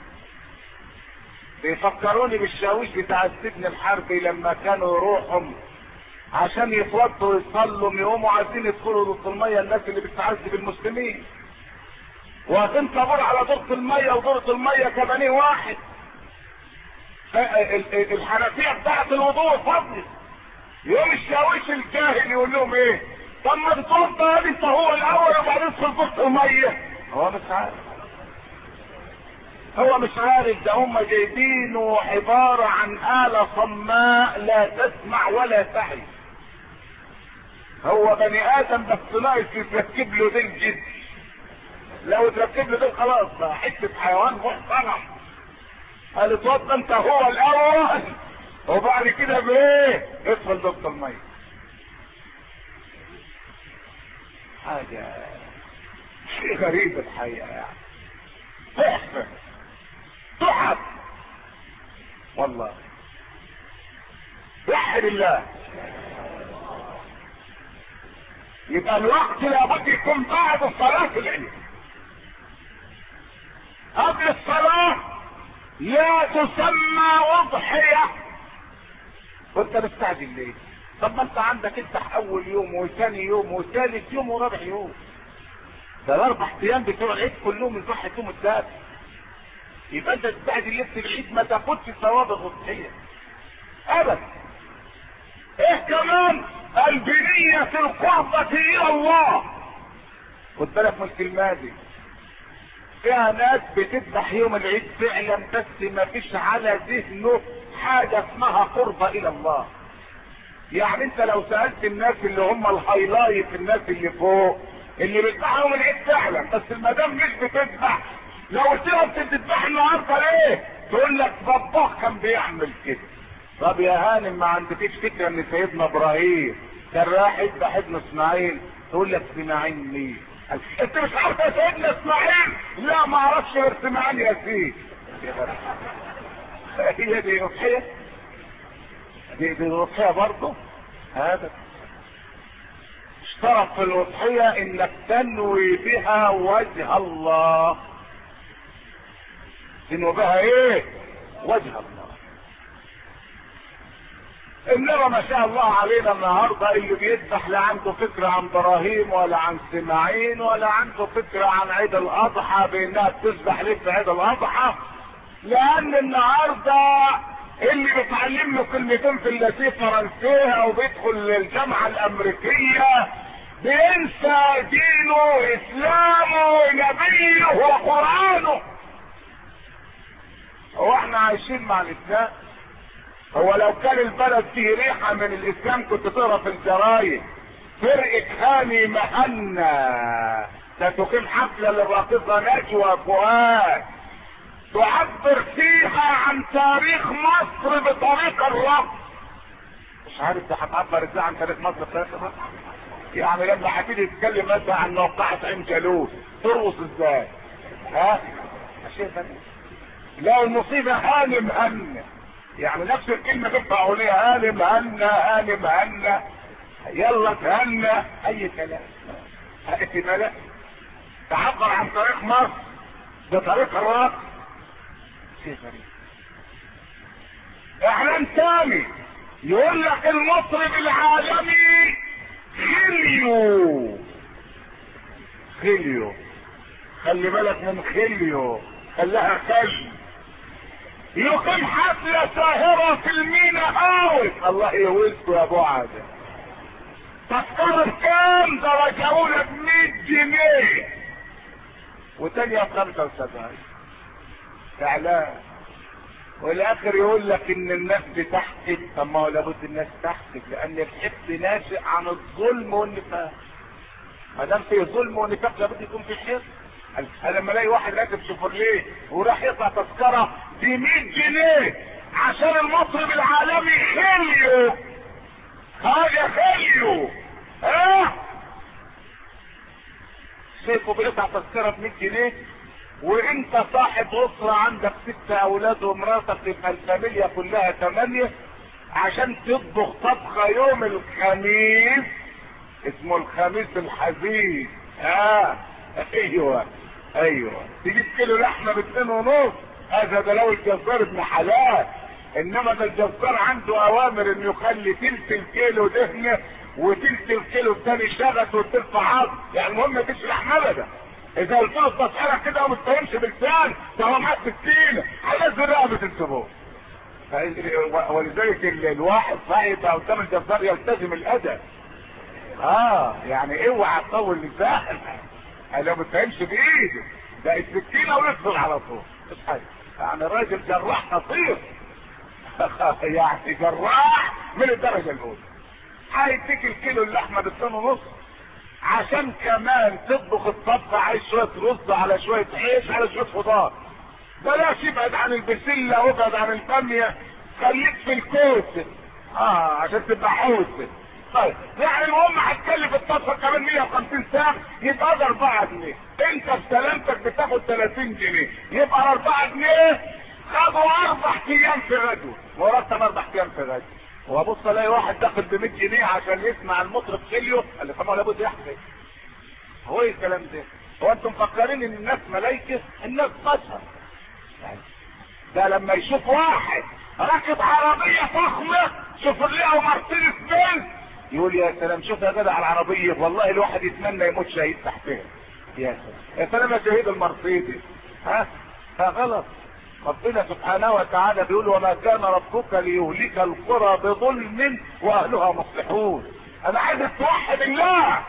بيفكروني بالشاويش بتاع سيدنا الحربي لما كانوا يروحوا عشان يتوضوا ويصلوا يقوموا عايزين يدخلوا دورة المية الناس اللي بتعذب المسلمين، واقفين طابور على دورة المية ودورة المية كبانيه واحد، الحنفية بتاعت الوضوء فضلت. يقوم الشاويش الجاهل يقول لهم ايه؟ طب ما تتوضى انت هو الاول وبعدين ادخل دورة المية. هو مش عارف، هو مش عارف، ده هم جايبينه عبارة عن آلة صماء لا تسمع ولا تعي. هو بني آدم بس ناقص يتركب له دين جد، لو تركب له دين خلاص بقى حتة حيوان محترم. قال اتوضى انت هو الأول وبعد كده بايه؟ ادخل ضبط المية. حاجة شيء غريب الحقيقة يعني. تحفة تحف والله. وحد الله. يبقى الوقت لابد يكون بعد صلاة العيد. قبل الصلاة لا تسمى اضحية. وانت مستعجل ليه؟ طب ما انت عندك افتح اول يوم وثاني يوم وثالث يوم ورابع يوم، ده الاربع ايام بتوع العيد كلهم يضحي يوم السبت. يبقى انت تستعجل لبس العيد ما تاخدش ثواب الاضحية ابدا. ايه كمان؟ البنية القربة الى الله. خد بالك من الكلمة دي، فيها ناس بتذبح يوم العيد فعلا بس ما فيش على ذهنه حاجة اسمها قربة الى الله. يعني انت لو سألت الناس اللي هم الهايلايت، الناس اللي فوق اللي بيذبحوا يوم العيد فعلا، بس المدام مش بتذبح، لو قلت لهم بتذبح النهارده ليه؟ تقول لك باباه كان بيعمل كده. طب يا هانم ما عندكيش فكره ان سيدنا ابراهيم كان رايح يذبح ابن اسماعيل؟ تقول لك اسماعيل مين؟ انت مش عارف يا سيدنا اسماعيل؟ لا ما اعرفش غير اسماعيل يا سيدي. هي دي اضحيه؟ دي اضحيه برضه؟ هذا اشترط في الاضحيه انك تنوي بها وجه الله. تنوي بها ايه؟ وجه الله. انما ما شاء الله علينا النهارده اللي بيذبح لا عنده فكره عن ابراهيم ولا عن سماعين ولا عنده فكره عن عيد الاضحى بانها بتذبح ليه في عيد الاضحى، لان النهارده اللي بيتعلم له كلمتين في اللاتيه فرنسيه او بيدخل الجامعه الامريكيه بينسى دينه اسلامه نبيه وقرانه. هو احنا عايشين مع الاسلام؟ هو لو كان البلد فيه ريحة من الاسلام كنت تقرا في الجرايد فرقة هاني مهنا ستقيم حفلة للراقصة نجوى فؤاد تعبر فيها عن تاريخ مصر بطريقة الرقص. مش عارف ده هتعبر ازاي عن تاريخ مصر بطريقة الرقص؟ يعني لما هتيجي تتكلم مثلا عن موقعة عين جالوت ترقص ازاي؟ ها؟ لا المصيبة هاني مهنا، يعني نفس الكلمة تبقى عليها هانم هنا هانم هنا يلا تهنى اي كلام. احتمالات تعبر عن تاريخ مصر بطريقة الرقص. شيء غريب. اعلان ثاني يقول لك المطرب العالمي خيليو. خيليو خلي بالك من خيليو، خليها خلي يقيم حفلة ساهرة في المينا هاوس. الله يوزكوا يا ابو عادة. تذكرة بكام؟ ده رجعونا ب100 جنيه وتانية ب75 اعلان. والاخر يقول لك ان الناس بتحسب. طب ما هو لابد الناس تحسب لان الحسب ناشئ عن الظلم والنفاق. ما دام في ظلم ونفاق لابد يكون في حسب. انا لما الاقي واحد راكب شيفروليه وراح يقطع تذكره ب100 جنيه عشان المطرب العالمي خيليو، حاجه خيليو شايفه بيقطع تذكره ب100 جنيه وانت صاحب اسره عندك 6 اولاد ومراتك تبقى الفاميليا كلها 8 عشان تطبخ طبخه يوم الخميس اسمه الخميس الحزين. ايوه تجيب كيلو لحمه ب2.5. هذا ده لو الجزار ابن حلال، انما ده الجزار عنده اوامر انه يخلي تلت الكيلو دهنه وتلت الكيلو الثاني شغط وتلت عظم. يعني المهم ما فيش لحمه ابدا. اذا قلت له التصحيره كده وما تفهمش بالفعل ده هو معاه 60 هينزل رقبه الزبون. ولذلك الواحد صاحب قدام الجزار يلتزم الادب. يعني اوعى تطول لسانك لو ما تفهمش بايده ده السكينه ويفصل على طول. مش حاجه يعني الراجل جراح خطير يعني جراح من الدرجه الاولى. هيديك الكيلو اللحمه ب2.5 عشان كمان تطبخ الطبخه عايز شويه رز على شويه عيش على شويه خضار. بلاش ابعد عن البسله وابعد عن الباميه، خليك في الكوسه عشان تبقى حوسه. طيب يعني المهم هتكلف الطبخه كمان 150 ساعه يبقى ده 4 جنيه. انت بسلامتك بتاخد 30 جنيه يبقى 4 جنيه خدوا 4 ايام في غدوه مرتب 4 ايام في غدوه. وابص الاقي واحد داخل ب100 جنيه عشان يسمع المطرب خيليو اللي طبعا لابد يحسب. هو ايه الكلام ده؟ هو انتم مفكرين ان الناس ملايكه؟ الناس بشر. ده لما يشوف واحد راكب عربيه فخمه شوفرليه ومرسيدس بنز يقول يا سلام. شوف يا جدع العربيه والله الواحد يتمنى يموت شهيد تحتها. يا سلام يا سلام يا شهيد المرسيدس. فغلط. ربنا سبحانه وتعالى بيقول وما كان ربك ليهلك القرى بظلم واهلها مصلحون. انا عايزك توحد الله.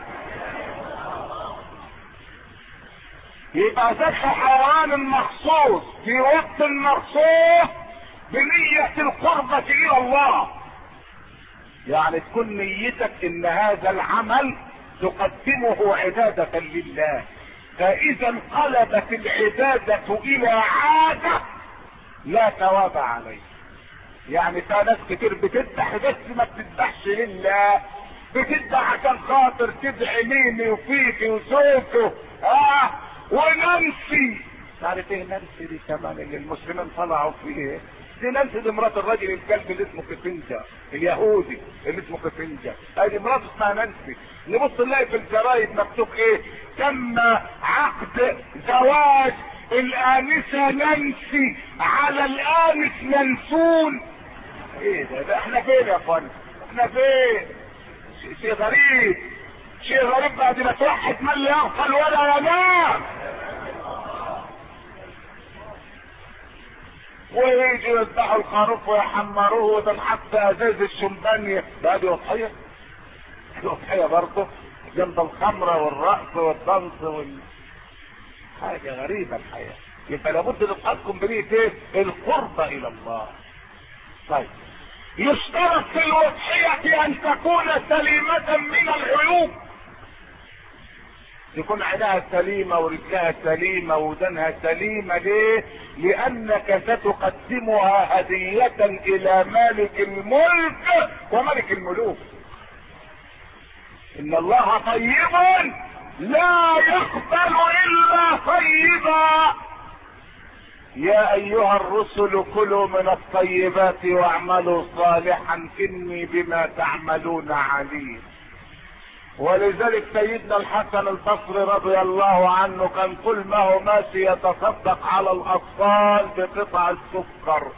يبقى ذبح حيوان مخصوص في وقت مخصوص بنية القربة الى الله. يعني تكون نيتك ان هذا العمل تقدمه عبادة لله، فاذا انقلبت العبادة الى عادة لا ثواب عليه. يعني في ناس كتير بتذبح بس ما بتذبحش لله، بتذبح عشان خاطر تدعي ميمي وفيفي وسوسو ونانسي. عارف ايه نانسي دي كمان اللي المسلمين طلعوا فيه؟ دي نانسي دي مرات الراجل الكلب اللي اسمه كفنجة اليهودي اللي اسمه كفنجة، ادي مراته اسمها نانسي. نبص نلاقي في الجرايد مكتوب ايه؟ تم عقد زواج الآنسة نانسي على الآنس منسون. ايه ده احنا فين يا اخوان؟ احنا فين؟ شيء غريب، شيء غريب. بعد ما توحد من لا يغفل ولا ينام. ويجوا يذبحوا الخروف ويحمروه وتنحط ازاز الشمبانية. بقى دي وضحية، دي وضحية برضه جنب الخمرة والرقص والدنس حاجة غريبة الحياة. يبقى لابد نتحكم بنية ايه؟ القرب الى الله. طيب يشترط في الوضحية ان تكون سليمة من العيوب، يكون عينها سليمة ورجلها سليمة ودنها سليمة. ليه؟ لانك ستقدمها هدية الى مالك الملك وملك الملوك. ان الله طيب لا يقبل الا طيبا. يا ايها الرسل كلوا من الطيبات واعملوا صالحا اني بما تعملون عليم. ولذلك سيدنا الحسن البصري رضي الله عنه كان كل ما هو ماشي يتصدق على الاطفال بقطع السكر،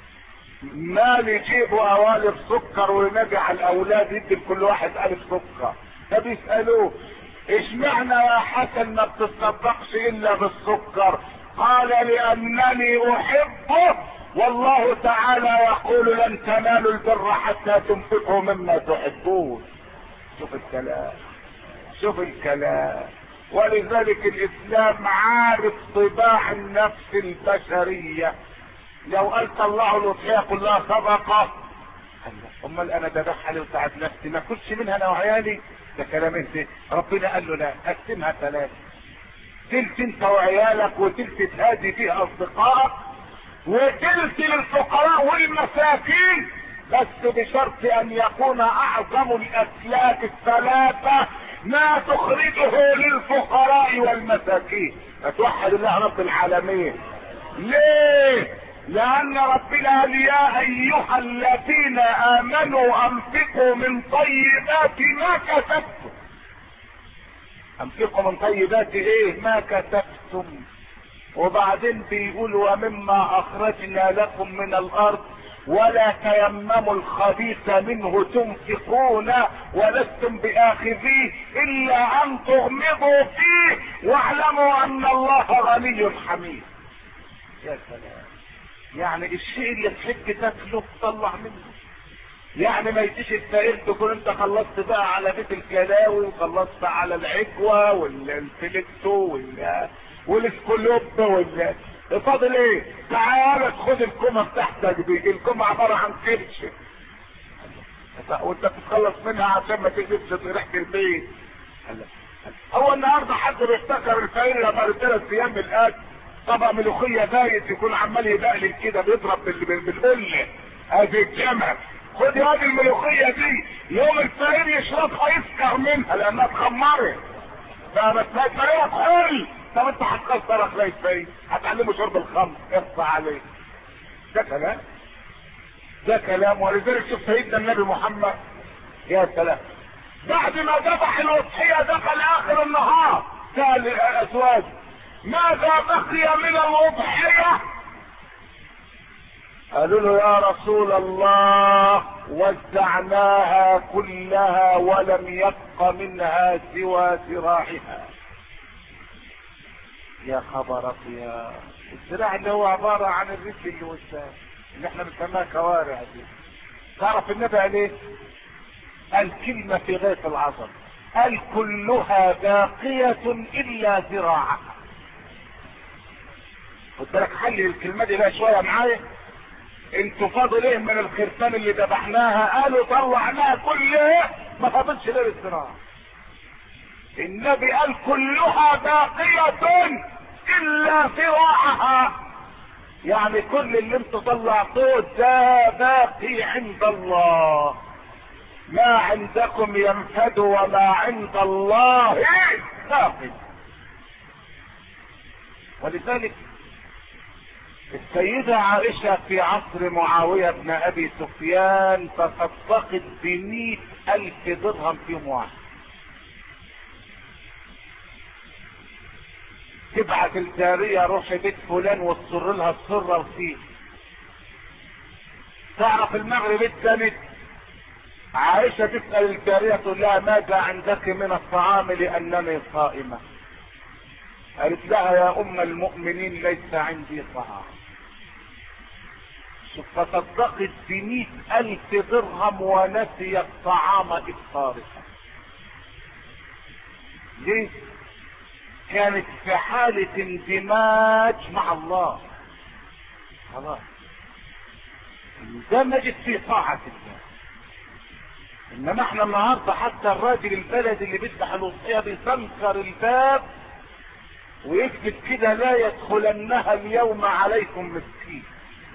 مال يجيبوا قوالب سكر وينادي على الاولاد يدي لكل واحد قالب سكر. فبيسالوه اشمعنى يا حسن ما بتصدقش الا بالسكر؟ قال لانني احبه والله تعالى يقول لن تنالوا البر حتى تنفقوا مما تحبون. شوف الكلام، شوف الكلام. ولذلك الاسلام عارف طباع النفس البشرية. لو قال طلعوا الاضحية كلها صدقة، امال انا ذبحها لي وساعد نفسي ما كنتش منها انا وعيالي؟ ده كلام انت. ربنا قال له لا، قسمها ثلاثة، تلت انت وعيالك وتلت تهادي فيها اصدقائك وتلت للفقراء والمساكين، بس بشرط ان يكون اعظم الاسلاك الثلاثة ما تخرجه للفقراء والمساكين. فتوحد الله رب العالمين. ليه؟ لان ربنا قال يا ايها الذين امنوا انفقوا من طيبات ما كسبتم. انفقوا من طيبات ايه؟ ما كسبتم. وبعدين بيقول ومما اخرجنا لكم من الارض ولا تيمموا الخبيث منه تنفقون ولستم باخذيه الا ان تغمضوا فيه واعلموا ان الله غني حميد. يا سلام. يعني الشيء اللي تحب تاكله تطلع منه. يعني ما يجيش الفقير تكون انت خلصت بقى على بيت الكلاوي وخلصت على العكوة والفلكتو والسكولوب فاضل ايه؟ تعال خد الكمة بتاعتك دي. الكمة عبارة عن كرش وانت بتتخلص منها عشان ما تجيبش ريحة البيت. هو النهارده حد بيفتكر الفقير لما 3 ايام من الاكل طبق ملوخية بايت يكون عمال يبقلل كده بيضرب بالقلة ادي الجمل. خد هذه الملوخية دي يوم الفقير يشربها يسكر منها لانها اتخمرت. فبس الفقير حل. طب انت هتكسر اخلاق الفقير، هتعلمه شرب الخمر، اخفى عليه. ده كلام، ده كلام. ولذلك شوف سيدنا النبي محمد يا سلام بعد ما ذبح الاضحية دخل اخر النهار سأل الازواج ماذا بقي من الاضحية؟ قالوا له يا رسول الله وزعناها كلها ولم يبق منها سوى ذراعها. يا خبرك يا الذراع اللي هو عبارة عن الرجل اللي وسام اللي احنا بنسميها كوارع دي. تعرف النبي قال ايه؟ قال كلمة في غاية العظمة، قال كلها باقية الا ذراعها. خد بالك حلل الكلمة دي بقى شوية معايا. انتوا فاضل ايه من الخرفان اللي ذبحناها؟ قالوا طلعناها كلها ما فاضلش غير الذراع. النبي قال كلها باقية الا ذراعها. يعني كل اللي انتوا طلعتوه ده باقي عند الله. ما عندكم ينفد وما عند الله باقي. ولذلك السيدة عائشة في عصر معاوية بن ابي سفيان تصدقت ب100,000 درهم في يوم واحد. تبعت الجارية روح بيت فلان وتصر لها السرة وفيه. تعرف المغرب الثالث عائشة تسأل الجارية تقول لها ماذا عندك من الطعام لأنني صائمة؟ قالت لها يا أم المؤمنين ليس عندي طعام. فصدقت ب100,000 درهم ونسيت طعام إفطارها. ليه؟ كانت في حالة اندماج مع الله. خلاص اندمجت في طاعة الله. انما احنا النهارده حتى الراجل البلدي اللي بيفتح الوصية بيسنكر الباب ويكتب كده لا يدخلنها اليوم عليكم مسكين.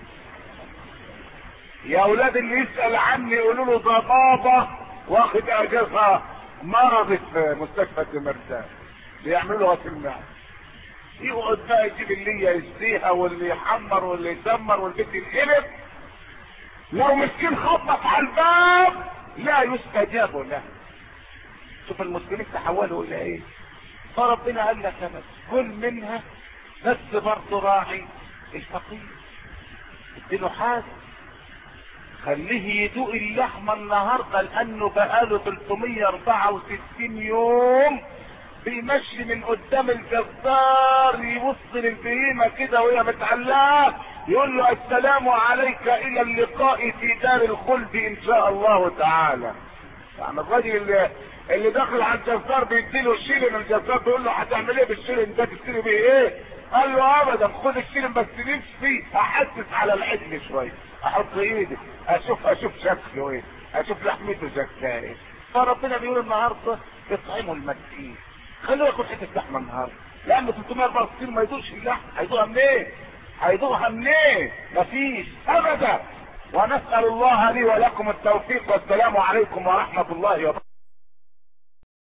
يا اولاد اللي يسأل عني يقولوا له ده بابا واخد اجازة مرضت في مستشفى المرتاح بيعملوا غسيل معده. يقعد بقى يجيب اللي يشتيها واللي يحمر واللي يدمر والبيت ينقلب. لو مسكين خبط على الباب لا يستجاب له. شوف المسلمين تحولوا الى ايه. فربنا قال لك بس كل منها بس برضه راعي الفقير، اديله حاجه، خليه يدوق اللحمه النهارده لانه بقاله 364 يوم بيمشي من قدام الجزار يوصل البهيمه كده وهي متعلقه يقول له السلام عليك الى اللقاء في دار الخلد ان شاء الله تعالى. يعني الراجل اللي داخل على الجزار بيديله شيلن، الجزار بيقول له هتعمل ايه بالشيلن ده؟ تشتري بيه ايه؟ قال له ابدا خد الشيلن بس نفسي احسس على العجل شويه، احط ايدي اشوف شكله ايه، اشوف لحمته شكلها ايه. فربنا بيقول النهارده اطعموا المسكين، خلوه ياكل حته لحمه النهارده، لان 364 ما يدوقش اللحم. هيدوقها منين؟ هيدوقها منين؟ مفيش ابدا. ونسال الله لي ولكم التوفيق، والسلام عليكم ورحمه الله وبركاته.